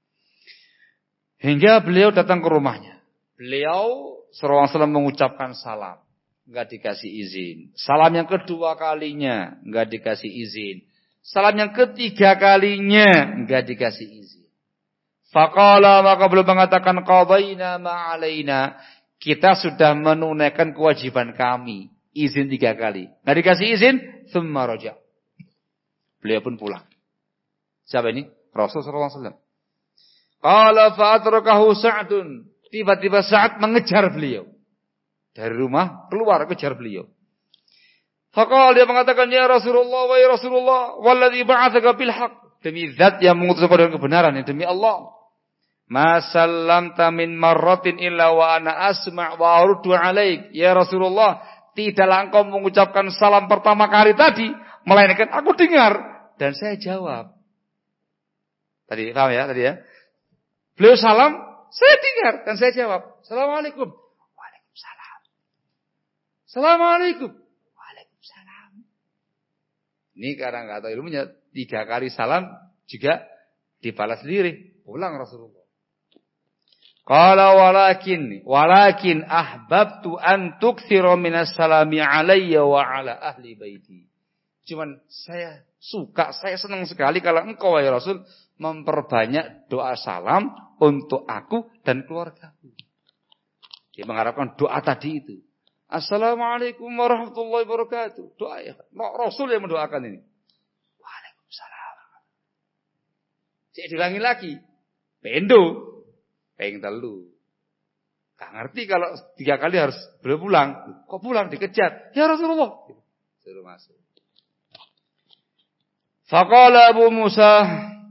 [SPEAKER 1] Hingga beliau datang ke rumahnya. Beliau sallallahu alaihi wasallam mengucapkan salam. Enggak dikasih izin. Salam yang kedua kalinya enggak dikasih izin. Salam yang ketiga kalinya enggak dikasih izin. Faqala, maka beliau mengatakan qadaina ma alaina. Kita sudah menunaikan kewajiban kami. Izin tiga kali. Enggak dikasih izin, tsumma raja. Beliau pun pulang. Siapa ini? Rasul sallallahu alaihi wasallam. Qala fa atrakahu Sa'dun. Tiba-tiba Sa'ad mengejar beliau. Dari rumah keluar kejar beliau. Faqala, dia mengatakan, ya Rasulullah wa ya Rasulullah walladzi ba'atsaka bil haqq. Demi zat yang mengutus engkau dengan kebenaran, demi Allah. Ma sallamta min marratin illa wa ana asma' wa aruddu alaik. Ya Rasulullah, tidaklah engkau mengucapkan salam pertama kali tadi, melainkan aku dengar dan saya jawab. Tadi paham ya tadi ya? Beliau salam, saya dengar dan saya jawab. Assalamualaikum. Waalaikumsalam. Assalamualaikum. Waalaikumsalam. Ini karena enggak tahu ilmunya, tiga kali salam juga dibalas sendiri. Pulang Rasulullah. Qala walakin walakin ahbabtu an tuktsira minas salami alayya wa ala ahli baiti. Cuman saya suka, saya senang sekali kalau engkau wahai Rasul memperbanyak doa salam untuk aku dan keluargaku. Dia mengharapkan doa tadi itu. Assalamualaikum warahmatullahi wabarakatuh. Doa ya. Rasul yang mendoakan ini. Waalaikumsalam. Cek diulangi lagi. Pendo. Peng telu. Gak ngerti kalau tiga kali harus berpulang. Kok pulang dikejar? Ya Rasulullah. Suruh masuk. Faqala Abu Musa.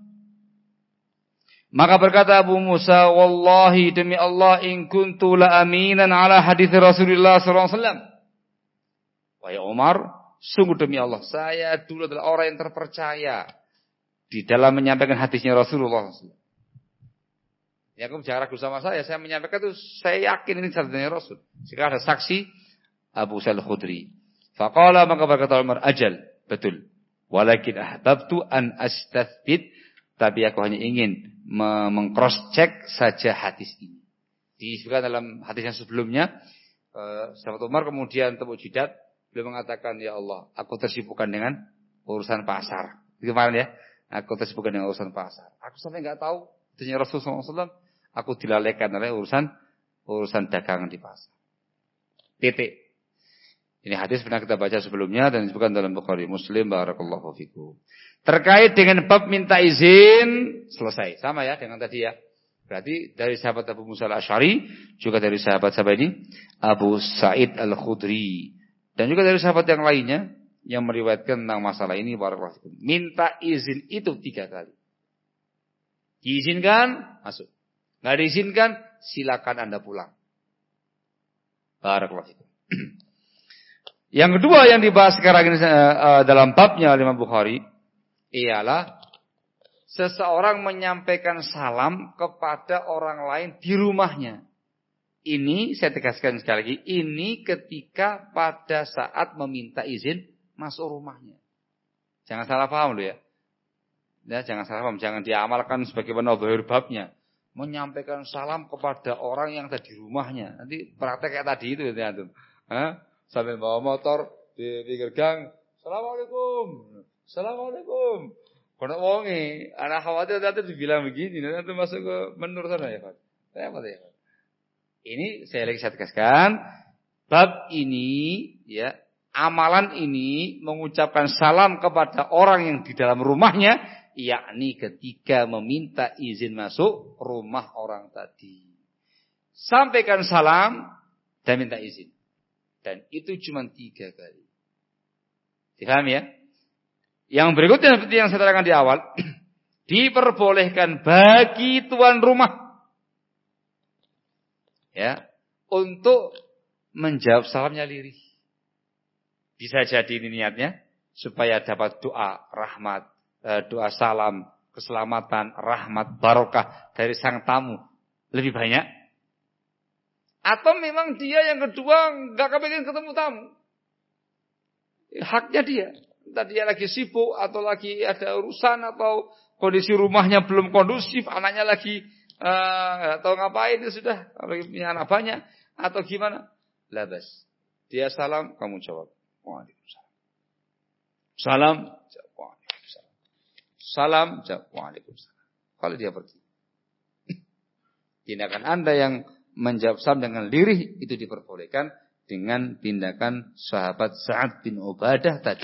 [SPEAKER 1] Maka berkata Abu Musa, wallahi demi Allah in kuntu la aminan ala hadis Rasulullah sallallahu alaihi wasallam. Wahai Umar, sungguh demi Allah, saya dulu adalah orang yang terpercaya di dalam menyampaikan hadisnya Rasulullah sallallahu alaihi wasallam. Ya, kamu jangan ragu sama saya, saya menyampaikan itu saya yakin ini sabdanya Rasul. Jika ada saksi Abu Sa'id al-Khudri. Faqala, maka berkata Umar, ajal, betul. Walakin ahbabtu an astathbit, tapi aku hanya ingin meng-cross check saja hadis ini. Disebutkan dalam hadis yang sebelumnya, eh, sahabat Umar kemudian tepuk jidat, beliau mengatakan, ya Allah, aku tersibukkan dengan urusan pasar. Itu kemarin ya, aku tersibukkan dengan urusan pasar. Aku sampai enggak tahu hadisnya Rasulullah sallallahu alaihi wasallam, aku dilalaikan oleh urusan urusan dagangan di pasar. Titik. Ini hadis pernah kita baca sebelumnya dan disebutkan dalam Bukhari Muslim. Barakallahu fikum. Terkait dengan bab minta izin, selesai. Sama ya dengan tadi ya. Berarti dari sahabat Abu Musa al-Asy'ari, juga dari sahabat sahabat ini Abu Sa'id al-Khudri, dan juga dari sahabat yang lainnya yang meriwayatkan tentang masalah ini. Barakallahu fikum. Minta izin itu tiga kali. Diizinkan, masuk. Enggak diizinkan, silakan Anda pulang. Barakallahu fikum. Yang kedua yang dibahas sekarang ini uh, dalam babnya Imam Bukhari ialah seseorang menyampaikan salam kepada orang lain di rumahnya. Ini saya tegaskan sekali lagi, ini ketika pada saat meminta izin masuk rumahnya. Jangan salah paham loh ya. Ya, jangan salah paham, jangan diamalkan sebagaimana zahir babnya. Menyampaikan salam kepada orang yang ada di rumahnya. Nanti praktek kayak tadi itu ya antum. Hah? Sambil bawa motor di pinggir gang, Assalamualaikum, Assalamualaikum. Kono wonge, anak khawatir nanti dibilang begini, nanti masuk ke menur sana ya Pak. Saya apa ya Pak? Ini saya lagi saya tegaskan, bab ini ya, amalan ini mengucapkan salam kepada orang yang di dalam rumahnya, yakni ketika meminta izin masuk rumah orang tadi. sampaikan salam, dan minta izin. Dan itu cuma tiga kali. Difaham ya? Yang berikutnya seperti yang saya terangkan di awal, diperbolehkan bagi tuan rumah, ya, untuk menjawab salamnya lirih. Bisa jadi ini niatnya supaya dapat doa rahmat, doa salam, keselamatan, rahmat, barokah dari sang tamu lebih banyak. Atau memang dia yang kedua nggak kepengen ketemu tamu, haknya dia. Entah dia lagi sibuk atau lagi ada urusan atau kondisi rumahnya belum kondusif, anaknya lagi nggak uh, tahu ngapain, itu sudah punya anak banyak atau gimana. Labas. Dia salam, kamu jawab. Waalaikumsalam. Salam, jawab. Waalaikumsalam. Salam, jawab. Waalaikumsalam. Kalau dia pergi. Tindakan Anda yang menjawab salam dengan lirih itu diperbolehkan dengan tindakan sahabat Sa'ad bin Ubadah tadi.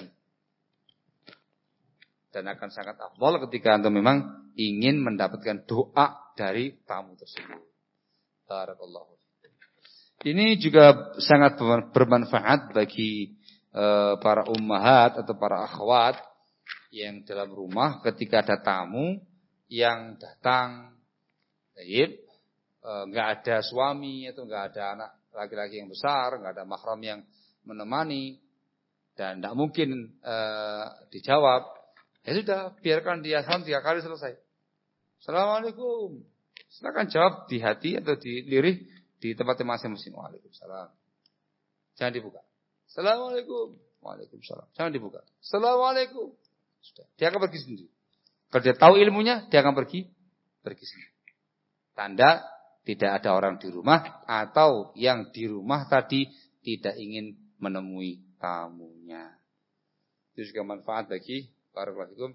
[SPEAKER 1] Dan akan sangat afdal ketika Anda memang ingin mendapatkan doa dari tamu tersebut. Barakallahu. Ini juga sangat bermanfaat bagi uh, para ummahat atau para akhwat yang dalam rumah ketika ada tamu yang datang, baik, nggak uh, ada suami atau nggak ada anak laki-laki yang besar, nggak ada mahram yang menemani dan tidak mungkin uh, dijawab. Ya sudah, biarkan dia salam tiga kali selesai. Assalamualaikum. Silakan jawab di hati atau di lirih di tempat masing-masing. Waalaikumsalam. Jangan dibuka. Assalamualaikum. Waalaikumsalam. Jangan dibuka. Assalamualaikum. Sudah. Dia akan pergi sendiri. Kalau dia tahu ilmunya, dia akan pergi pergi sendiri. Tanda tidak ada orang di rumah atau yang di rumah tadi tidak ingin menemui tamunya. Itu juga manfaat bagi barakallahu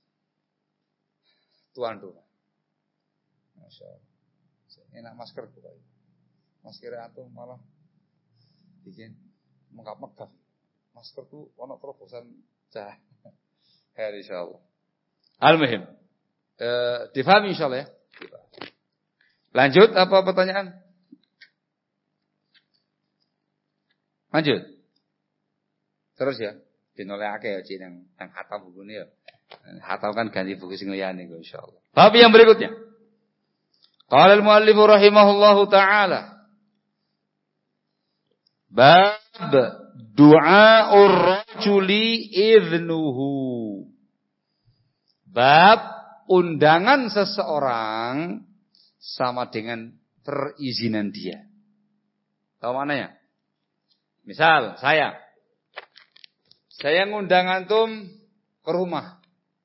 [SPEAKER 1] tuan rumah. Masya Allah. Enak masker juga. Masker atau malah bikin megap-megap. Masker tuh ono terobosan cah. Ya insyaallah. Al-muhim. Eh difahami insyaallah ya. Lanjut apa pertanyaan? Lanjut. Terus ya. Dinoleh akeh ya cik nang nang khatam bukune ya. Khatam kan ganti buku sing liyane kok insyaallah. Bab yang berikutnya. Qala al-muallif rahimahullahu taala. Bab du'aur rajuli idnuhu. Bab undangan seseorang sama dengan perizinan dia. Tahu maknanya? Misal saya Saya ngundang antum ke rumah.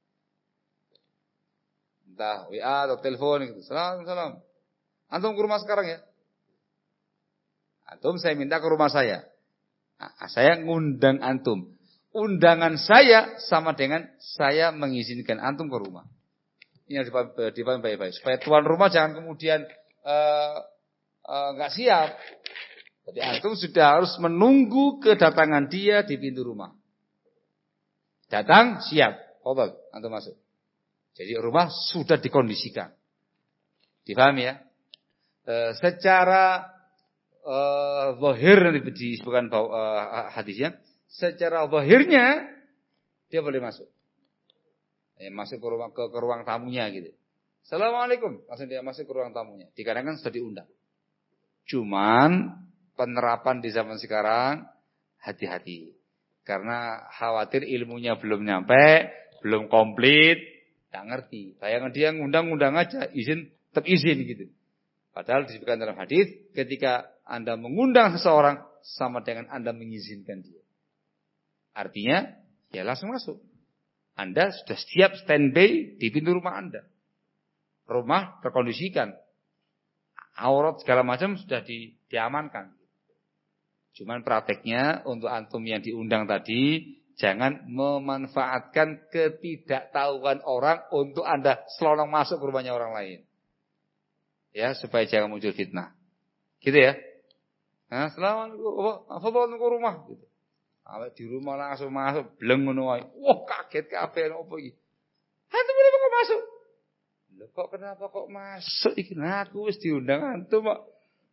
[SPEAKER 1] Entah W A atau telepon gitu. Salam, salam. Antum ke rumah sekarang ya. Antum saya minta ke rumah saya. Nah, saya ngundang antum. Undangan saya sama dengan saya mengizinkan antum ke rumah. Ini harus dipahami baik-baik. Supaya tuan rumah jangan kemudian uh, uh, gak siap. Jadi antum sudah harus menunggu kedatangan dia di pintu rumah. Datang, siap. Fadhal, antum masuk. Jadi rumah sudah dikondisikan. Dipahami ya? E, secara e, zahir nanti disebutkan e, hadisnya. Secara zahirnya dia boleh masuk. Ya, masuk ke ruang, ke, ke ruang tamunya gitu. Assalamualaikum. Langsung dia masuk ke ruang tamunya. Dikarenakan sudah diundang. Cuman penerapan di zaman sekarang hati-hati. Karena khawatir ilmunya belum nyampe, belum komplit, tak ngerti. Bayangan dia ngundang-ngundang aja, izin, tetap izin gitu. Padahal disebutkan dalam hadis, ketika Anda mengundang seseorang, sama dengan Anda mengizinkan dia. Artinya, ya langsung masuk. Anda sudah siap standby di pintu rumah Anda. Rumah terkondisikan. Aurat segala macam sudah di, diamankan. Cuman prakteknya untuk antum yang diundang tadi, jangan memanfaatkan ketidaktahuan orang untuk Anda selonong masuk ke rumahnya orang lain. Ya, supaya jangan muncul fitnah. Gitu ya. Nah, Assalamualaikum, apa ke rumah gitu. Awak di rumah langsung masuk, bleng ngono wae. Wah, kaget kabeh opo iki. Antum kenapa kok masuk? Loh, kok kenapa kok masuk iki? Nah, aku wis diundang antum kok.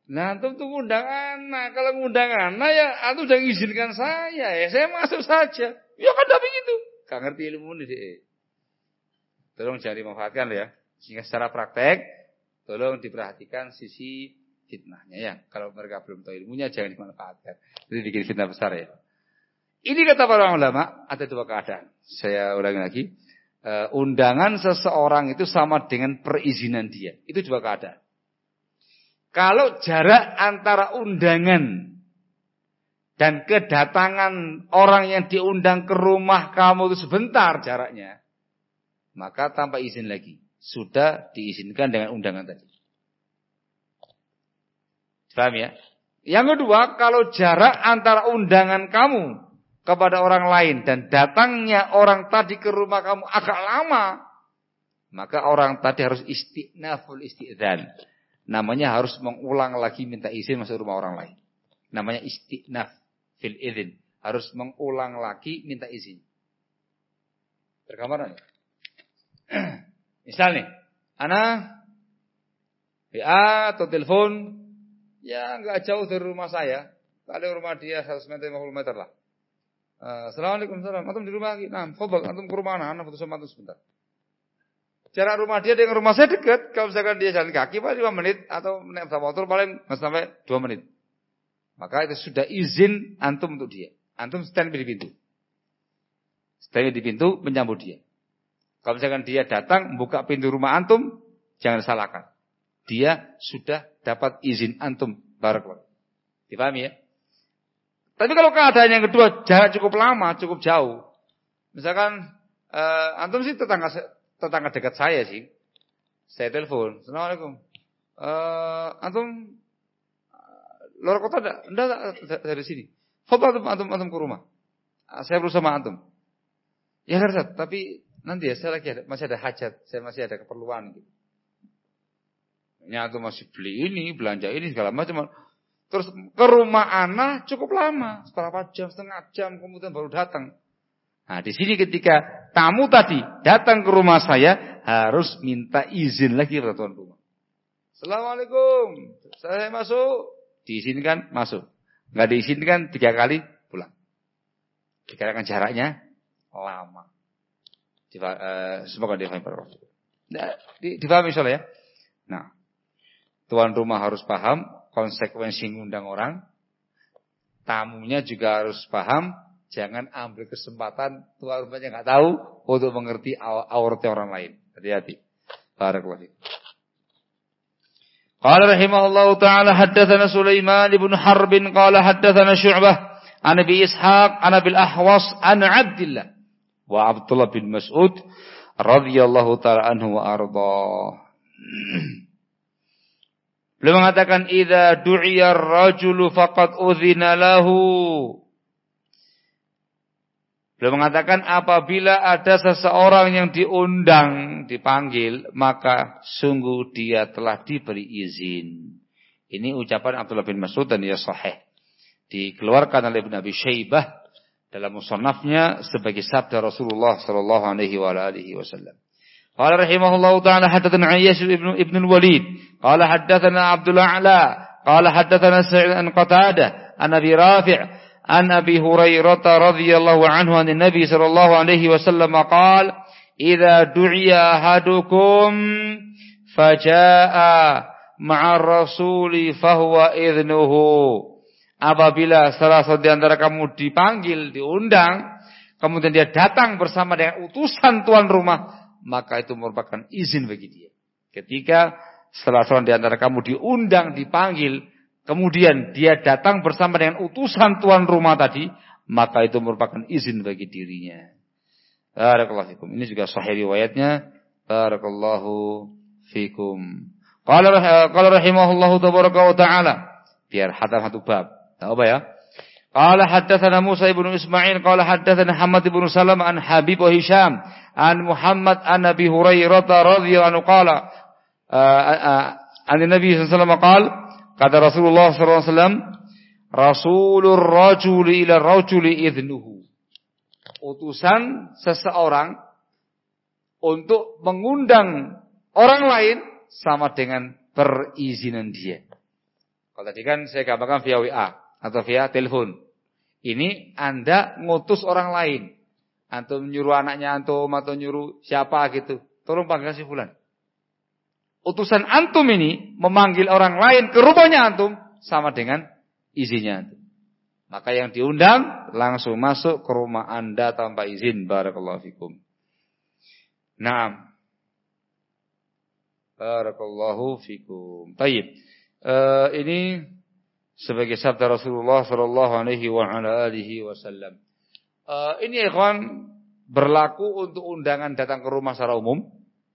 [SPEAKER 1] Nah, antum tuh ngundang anak. Kalau ngundang anak ya antum udah izinkan saya. Ya saya masuk saja. Ya kan tidak begitu. Gak ngerti ilmu ini deh. Tolong jangan dimanfaatkan ya. Sehingga secara praktek, tolong diperhatikan sisi fitnahnya ya. Kalau mereka belum tahu ilmunya, jangan dimanfaatkan. Jadi bikin fitnah besar ya. Ini kata para ulama, ada dua keadaan. Saya ulangi lagi. Uh, undangan seseorang itu sama dengan perizinan dia. Itu dua keadaan. Kalau jarak antara undangan dan kedatangan orang yang diundang ke rumah kamu itu sebentar jaraknya, maka tanpa izin lagi. Sudah diizinkan dengan undangan tadi. Paham ya? Yang kedua, kalau jarak antara undangan kamu kepada orang lain dan datangnya orang tadi ke rumah kamu agak lama, maka orang tadi harus istinaful istidzan. Namanya harus mengulang lagi minta izin masuk rumah orang lain. Namanya istinaf fil idzin. Harus mengulang lagi minta izin. Tergambaran ya? Misal nih, ana W A atau telepon, ya nggak jauh dari rumah saya. Paling rumah dia seratus meter, lima puluh meter lah. Uh, Assalamualaikum warahmatullahi wabarakatuh. Antum di rumah lagi? Nah, fadhal, antum ke rumah anak, anak foto sama antum sebentar. Jarak rumah dia dengan rumah saya dekat. Kalau misalkan dia jalan kaki paling lima menit atau naik motor paling nggak sampai dua menit. Maka itu sudah izin antum untuk dia. Antum stand di pintu. Stand di pintu menyambut dia. Kalau misalkan dia datang buka pintu rumah antum, jangan salahkan. Dia sudah dapat izin antum. Barakallahu. Dipahami ya? Tapi kalau keadaan yang kedua jarak cukup lama, cukup jauh. Misalkan uh, antum sih tetangga tetangga dekat saya sih. Saya telepon, "Assalamualaikum. Uh, antum luar kota enggak? Enggak dari sini. Foto antum antum antum ke rumah. Uh, saya perlu sama antum." Ya Ustaz, tapi nanti ya saya lagi ada, masih ada hajat, saya masih ada keperluan gitu. Ya antum masih beli ini, belanja ini segala macam. Terus ke rumah anak cukup lama, seberapa jam, setengah jam kemudian baru datang. Nah, di sini ketika tamu tadi datang ke rumah saya harus minta izin lagi kepada tuan rumah. Assalamualaikum, saya masuk, diizinkan masuk. Enggak diizinkan tiga kali pulang. Dikarenakan jaraknya lama. Diva, uh, semoga difahami para waktu. Nah, di, difahami soalnya ya. Nah, tuan rumah harus paham konsekuensi ngundang orang. Tamunya juga harus paham. Jangan ambil kesempatan tuan rumahnya nggak tahu untuk mengerti auratnya orang lain. Hati-hati. Barakallahu fiik. Qala rahimahullahu taala haddatsana Sulaiman ibn Harb qala haddatsana Syu'bah an Abi Ishaq an Abil Ahwas an Abdillah wa Abdullah bin Mas'ud radhiyallahu taala anhu wa ardhah. Beliau mengatakan idza du'iya ar-rajulu faqad udzina lahu. Beliau mengatakan apabila ada seseorang yang diundang, dipanggil, maka sungguh dia telah diberi izin. Ini ucapan Abdullah bin Mas'ud dan dia sahih. Dikeluarkan oleh Ibnu Abi Syaibah dalam musannafnya sebagai sabda Rasulullah sallallahu alaihi wa alihi wasallam. Qala rahimahullahu ta'ala haddatsana Ayyash ibn ibn al-Walid, qala haddatsana Abdul A'la, qala haddatsana Sa'id an Qatadah, an Abi Rafi' an Abi Hurairah radhiyallahu anhu an Nabi sallallahu alaihi wasallam qala idza du'iya ahadukum fajaa'a ma'a rasuli fahuwa idnuhu. Apabila salah satu di antara kamu dipanggil, diundang, kemudian dia datang bersama dengan utusan tuan rumah, maka itu merupakan izin bagi dia. Ketika salah seorang di antara kamu diundang, dipanggil, kemudian dia datang bersama dengan utusan tuan rumah tadi, maka itu merupakan izin bagi dirinya. Barakallahu fikum. Ini juga sahih riwayatnya. Barakallahu fikum. Qala qala rahimahullahu tabaraka wa taala. Biar hatam satu bab. Tahu apa ya? Qala haddatsana Musa ibn Ismail qala haddatsana Hamad ibn Salam an Habib wa Hisham an Muhammad an Abi Hurairah radhiyallahu anhu qala an Nabi sallallahu alaihi wasallam qala kata Rasulullah sallallahu alaihi wasallam Rasulur rajuli ila rajuli idnuhu. Utusan seseorang untuk mengundang orang lain sama dengan perizinan dia. Kalau tadi kan saya gambarkan via W A atau via telepon. Ini Anda ngutus orang lain. Antum nyuruh anaknya antum atau nyuruh siapa gitu. Tolong panggil si fulan. Utusan antum ini memanggil orang lain ke rumahnya antum sama dengan izinnya antum. Maka yang diundang langsung masuk ke rumah Anda tanpa izin. Barakallahu fikum. Naam. Barakallahu fikum. Baik. Uh, ini sebagai sabda Rasulullah sallallahu alaihi wa ala alihi wasallam. Uh, ini ikhwan berlaku untuk undangan datang ke rumah secara umum.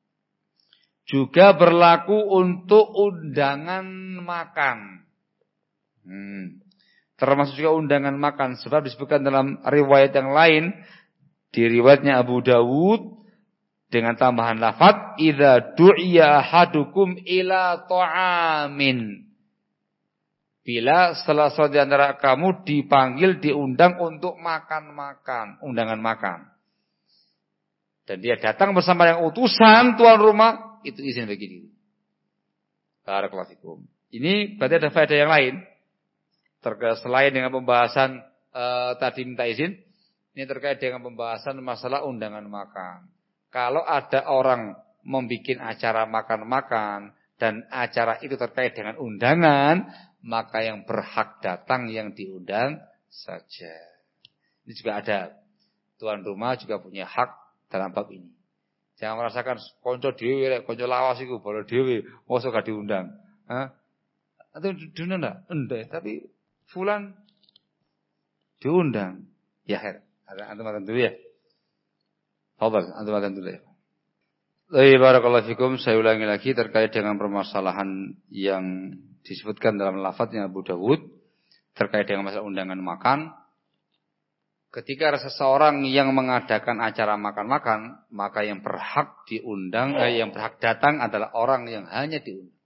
[SPEAKER 1] Juga berlaku untuk undangan makan. Hmm. Termasuk juga undangan makan. Sebab disebutkan dalam riwayat yang lain. Di riwayatnya Abu Dawud. Dengan tambahan lafaz. Idza du'iya ahadukum ila ta'amin. Bila salah satu di antara kamu dipanggil, diundang untuk makan-makan. Undangan makan. Dan dia datang bersama yang utusan tuan rumah. Itu izin bagi diri. Barakallahu fikum. Ini berarti ada faedah yang lain. Terkait selain dengan pembahasan uh, tadi minta izin, ini terkait dengan pembahasan masalah undangan makan. Kalau ada orang membuat acara makan-makan dan acara itu terkait dengan undangan, maka yang berhak datang yang diundang saja. Ini juga ada. Tuan rumah juga punya hak dalam bab ini. Jangan merasakan konco dhewe, konco lawas iku bolo dhewe, mosok gak diundang. Hah? Atau diundang enggak? Enggak, tapi fulan diundang. Ya, khair. Ada antum makan dulu ya. Fadhal, antum makan dulu ya. Baik, barakallahu fikum. Saya ulangi lagi terkait dengan permasalahan yang disebutkan dalam lafadznya Abu Dawud terkait dengan masalah undangan makan. Ketika ada seseorang yang mengadakan acara makan-makan, maka yang berhak diundang, eh, yang berhak datang adalah orang yang hanya diundang.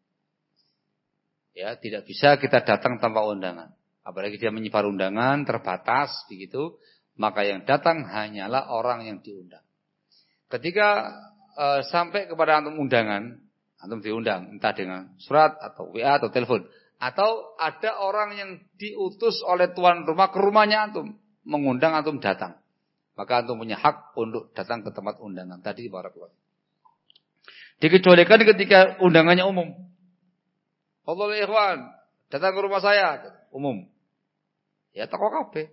[SPEAKER 1] Ya, tidak bisa kita datang tanpa undangan. Apalagi dia menyebar undangan terbatas begitu, maka yang datang hanyalah orang yang diundang. Ketika e, sampai kepada antum undangan, antum diundang entah dengan surat atau W A atau telepon, atau ada orang yang diutus oleh tuan rumah ke rumahnya antum, mengundang antum datang, maka antum punya hak untuk datang ke tempat undangan tadi barakallahu. Dikecualikan ketika undangannya umum. Allah ikhwan, datang ke rumah saya, umum. Ya toko kabeh.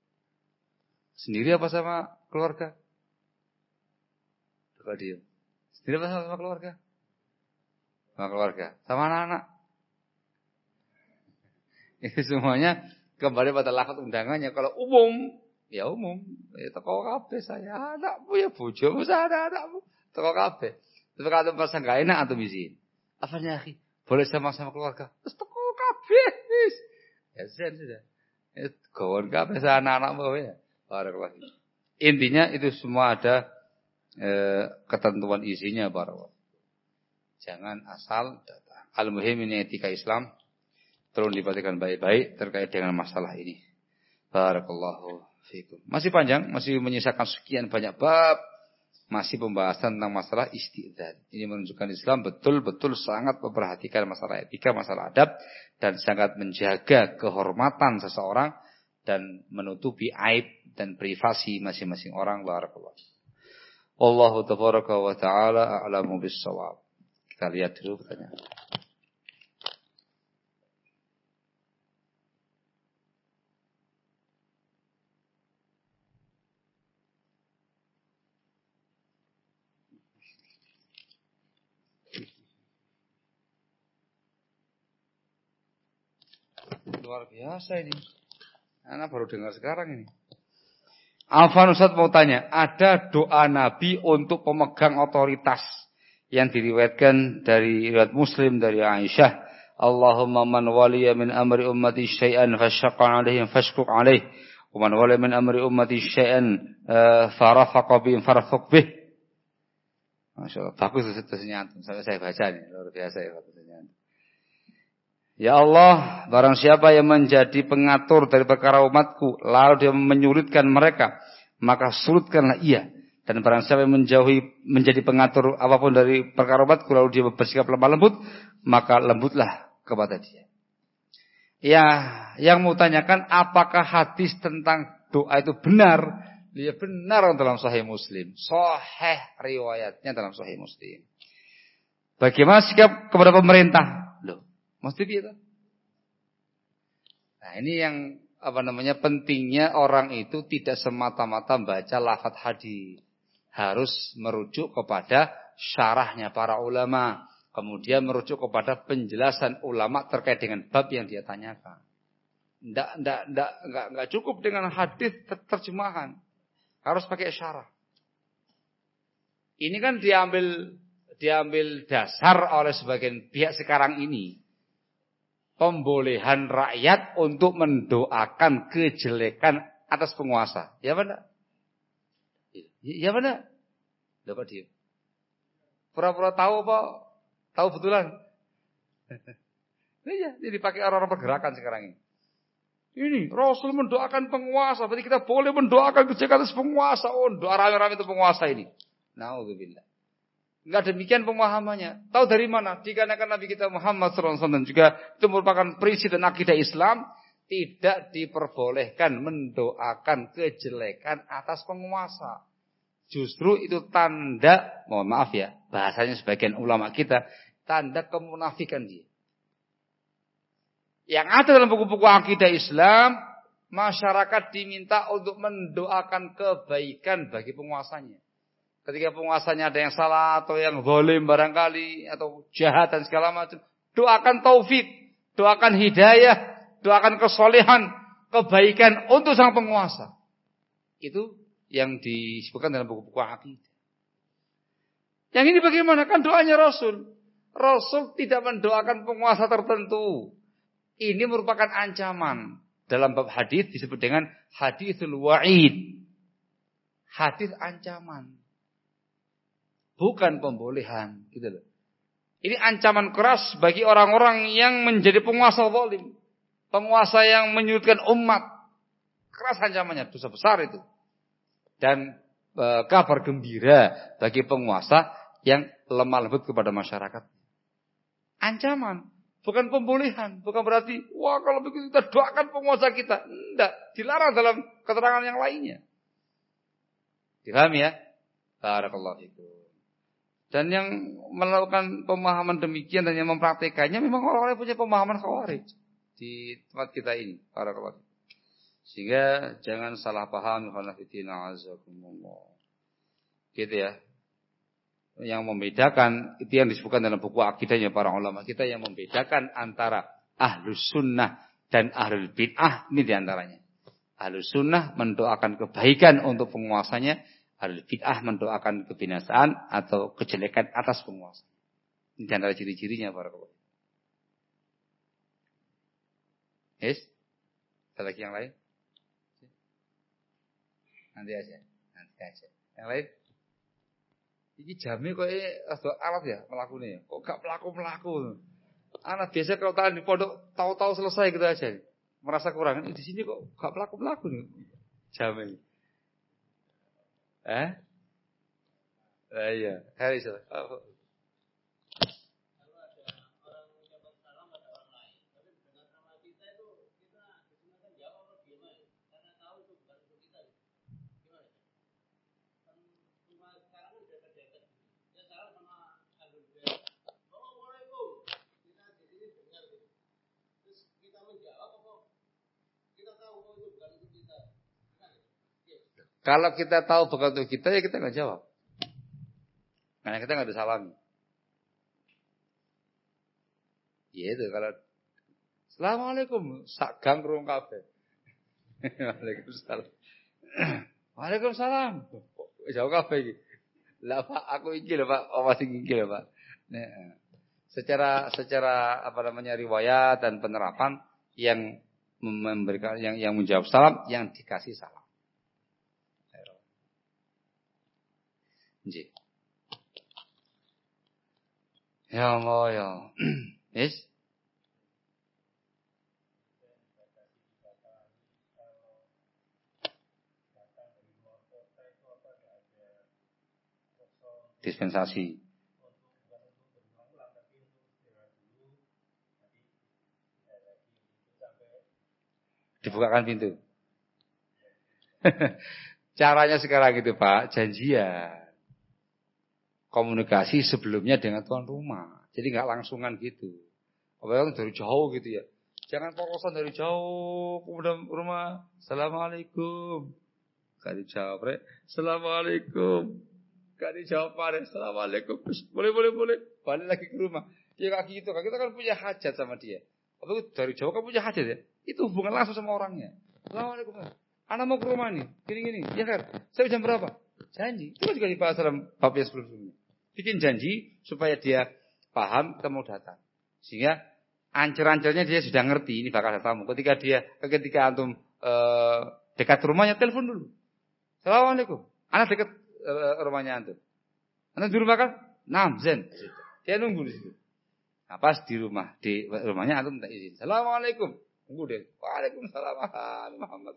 [SPEAKER 1] Sendiri apa sama keluarga? Coba dia. Sendiri apa sama keluarga? Sama keluarga, sama anak-anak. Itu semuanya kembali pada lafaz undangannya. Kalau umum, ya umum. Ya toko kabeh saya anakmu ya bojomu saya anakmu. Toko kabeh. Tapi kalau pas enggak enak antum izin. Afanya akhi, boleh sama-sama keluarga. Terus toko kabeh wis. Ya sudah. Ya kawan kabeh saya anak-anakmu ya. Barakallahu. Intinya itu semua ada eh, ketentuan isinya barakallahu. Jangan asal datang. Al-muhim ini etika Islam. Tolong diperhatikan baik-baik terkait dengan masalah ini. Barakallahu fikum. Masih panjang, masih menyisakan sekian banyak bab. Masih pembahasan tentang masalah isti'dzan. Ini menunjukkan Islam betul-betul sangat memperhatikan masalah etika, masalah adab. Dan sangat menjaga kehormatan seseorang. Dan menutupi aib dan privasi masing-masing orang. Barakallahu. Wallahu tabaraka wa ta'ala a'lamu bis-shawab. Kita lihat dulu pertanyaan. Luar biasa ini. Anak baru dengar sekarang ini. Afwan Ustaz mau tanya, ada doa Nabi untuk pemegang otoritas yang diriwayatkan dari riwayat Muslim dari Aisyah. Allahumma man waliya min amri ummati syai'an fashaqqa 'alaihim fashquq 'alaih. Wa man waliya min amri ummati syai'an farafaqa bihim farfuq bih. Masyaallah, bagus tulisnya antum. Sampai saya baca nih, luar biasa ya tulisnya antum. Ya Allah, barang siapa yang menjadi pengatur dari perkara umatku, lalu dia menyulitkan mereka, maka sulitkanlah ia. Dan barang siapa yang menjauhi menjadi pengatur apapun dari perkara umatku, lalu dia bersikap lemah lembut, maka lembutlah kepada dia. ya yang mau tanyakan apakah hadis tentang doa itu benar? Ya benar dalam Sahih Muslim. Sahih riwayatnya dalam Sahih Muslim. Bagaimana sikap kepada pemerintah? Loh, mesti gitu. Nah, ini yang apa namanya pentingnya orang itu tidak semata-mata baca lafaz hadis. Harus merujuk kepada syarahnya para ulama, kemudian merujuk kepada penjelasan ulama terkait dengan bab yang dia tanyakan. Nggak, nggak, nggak, nggak, nggak cukup dengan hadis terjemahan. Harus pakai syarah. Ini kan diambil diambil dasar oleh sebagian pihak sekarang ini. Pembolehan rakyat untuk mendoakan kejelekan atas penguasa. Ya benar? Ya benar? Dapat dia. Pura-pura tahu apa? Tahu betulan? Iya, ini dipakai orang-orang pergerakan sekarang ini. Ini Rasul mendoakan penguasa, berarti kita boleh mendoakan kejelekan atas penguasa. Oh, doa rame-rame itu penguasa ini. Nauzubillah. Enggak demikian pemahamannya. Tahu dari mana? Dikarenakan Nabi kita Muhammad shallallahu alaihi wasallam dan juga itu merupakan prinsip dan akidah Islam, tidak diperbolehkan mendoakan kejelekan atas penguasa. Justru itu tanda, mohon maaf ya, bahasanya sebagian ulama kita, tanda kemunafikan dia. Yang ada dalam buku-buku akidah Islam, masyarakat diminta untuk mendoakan kebaikan bagi penguasanya. Ketika penguasanya ada yang salah atau yang zalim barangkali atau jahat dan segala macam, doakan taufik, doakan hidayah, doakan kesolehan, kebaikan untuk sang penguasa. Itu yang disebutkan dalam buku-buku akidah. Yang ini bagaimana? Kan doanya Rasul. Rasul tidak mendoakan penguasa tertentu. Ini merupakan ancaman. Dalam bab hadis disebut dengan haditsul wa'id. Hadis ancaman. Bukan pembolehan, gitu loh. Ini ancaman keras bagi orang-orang yang menjadi penguasa zalim. Penguasa yang menyulitkan umat. Keras ancamannya, dosa besar itu. Dan e, kabar gembira bagi penguasa yang lemah lembut kepada masyarakat. Ancaman. Bukan pembolehan, bukan berarti wah kalau begitu kita doakan penguasa kita. Tidak, dilarang dalam keterangan yang lainnya. Dipahami ya? Barakallahu fikum. Dan yang melakukan pemahaman demikian dan yang mempraktekannya memang orang-orang yang punya pemahaman khawarij di tempat kita ini. Barakallahu fikum. Sehingga jangan salah paham khonafidina azakumullah. Gitu ya. Yang membedakan, itu yang disebutkan dalam buku akidahnya para ulama kita, yang membedakan antara ahlus sunnah dan ahlul bid'ah, ini diantaranya. Ahlus sunnah mendoakan kebaikan untuk penguasanya, ahlul bid'ah mendoakan kebinasaan atau kejelekan atas penguasa. Ini diantara ciri-cirinya para ulama. Yes? Ada lagi yang lain? Nanti aja, nanti aja. Yang lain? Iki jame kok rada alat ya melakukannya. Kok gak melaku-melaku. Anak biasa kalau tahan di pondok tahu-tahu selesai gitu aja. Merasa kurang. Di sini kok gak melaku-melaku nih. Jame. Eh? Eh iya, hari itu. Oh. Kalau kita tahu bukan untuk kita, ya kita nggak jawab. Karena kita nggak ada salam. Ya itu kalau Assalamualaikum, sak gang rung kabeh. Waalaikumsalam. Waalaikumsalam. Jauh kabeh iki. Lah Pak, aku iki lho Pak, oh masih iki lho Pak. Nah, secara secara apa namanya riwayat dan penerapan yang memberikan yang yang menjawab salam, yang dikasih salam. Nggih. Ya Allah ya. Yes. Dispensasi. dibukakan pintu. Caranya sekarang gitu Pak, janjian. Komunikasi sebelumnya dengan tuan rumah. Jadi nggak langsungan gitu. Apalagi dari jauh gitu ya. Jangan polosan dari jauh kemudian rumah. Assalamualaikum. Gak dijawab, Rek. Assalamualaikum. Gak dijawab, Rek. Assalamualaikum. Boleh, boleh, boleh. Balik lagi ke rumah. Ya kaki itu, kaki kita kan punya hajat sama dia. Apalagi dari jauh kan punya hajat ya. Itu hubungan langsung sama orangnya. Assalamualaikum. Anak mau ke rumah nih. Gini-gini. Ya kan? Saya jam berapa? Janji. Itu kan juga dibahas dalam bab yang sebelum-sebelumnya. Bikin janji supaya dia paham kita mau datang. Sehingga ancur-ancurnya dia sudah ngerti ini bakal ada tamu. Ketika dia, ketika antum e, dekat rumahnya, telepon dulu. Assalamualaikum. Anak dekat e, rumahnya antum. Antum di rumah kan? Nam, zen. Dia nunggu di situ. Nah, pas di rumah, di rumahnya antum minta izin. Assalamualaikum. Tunggu deh. Waalaikumsalam. Muhammad.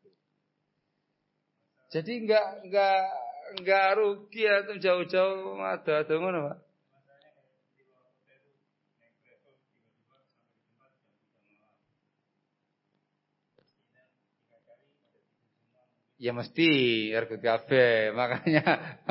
[SPEAKER 1] Jadi enggak enggak enggak rugi antum jauh-jauh ada-ada ngono, Pak. Ya mesti harga kafe, makanya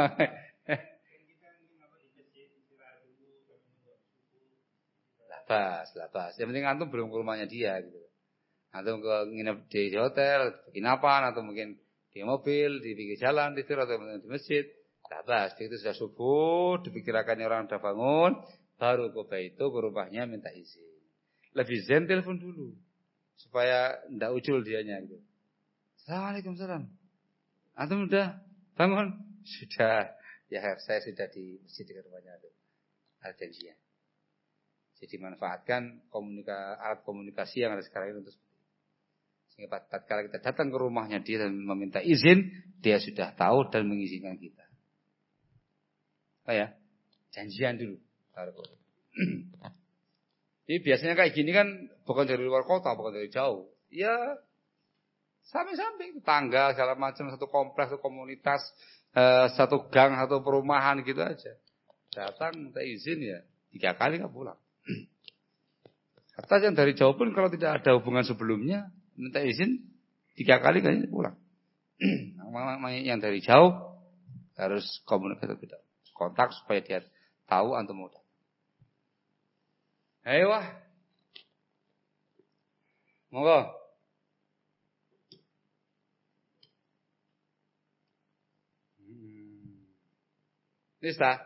[SPEAKER 1] labas, labas. Yang penting antum belum ke rumahnya dia gitu. Antum ke nginep di hotel, penginapan atau mungkin di mobil, di pinggir jalan, tidur atau di masjid. Labas, itu sudah subuh, dipikirkan orang udah bangun, baru ke itu ke rumahnya minta izin. Lebih zen telepon dulu supaya ndak ucul dianya gitu. Assalamualaikum salam. Antum udah bangun? Sudah. Ya, saya sudah di masjid di rumahnya itu. Ada janjian. Jadi manfaatkan komunika, alat komunikasi yang ada sekarang ini untuk seperti itu. Sehingga tatkala kita datang ke rumahnya dia dan meminta izin, dia sudah tahu dan mengizinkan kita. Oh ya, janjian dulu. Jadi biasanya kayak gini kan bukan dari luar kota, bukan dari jauh. Ya, samping-samping tetangga segala macam, satu kompleks, satu komunitas, eh, satu gang, satu perumahan gitu aja. Datang minta izin ya tiga kali nggak pulang. Kata yang dari jauh pun kalau tidak ada hubungan sebelumnya minta izin tiga kali kayaknya pulang. Yang dari jauh harus komunikasi tidak kontak supaya dia tahu antum mau datang. Ayo wah, monggo. Nista,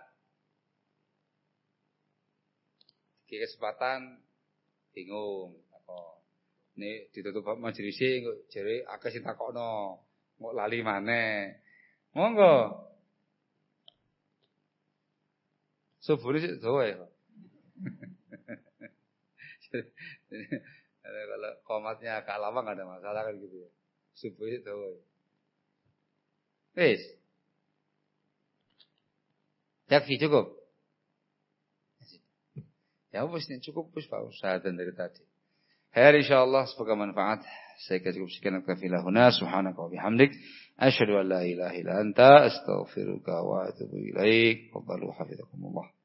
[SPEAKER 1] di kesempatan bingung apa? Ini ditutup majelisnya, kok jadi akeh sing takokno, kok lali maneh. Monggo. Subuh sih doa ya. Kalau komatnya agak lama nggak ada masalah kan gitu ya. Subuh itu doa. Wis. Yakfi cukup. Ya wis cukup wis Pak Ustaz dari tadi. Khair insyaallah semoga manfaat. Saya cukup sekian kafilah huna subhanaka wa bihamdik asyhadu an la ilaha illa anta astaghfiruka wa atubu ilaik. Fadhalu hafizakumullah.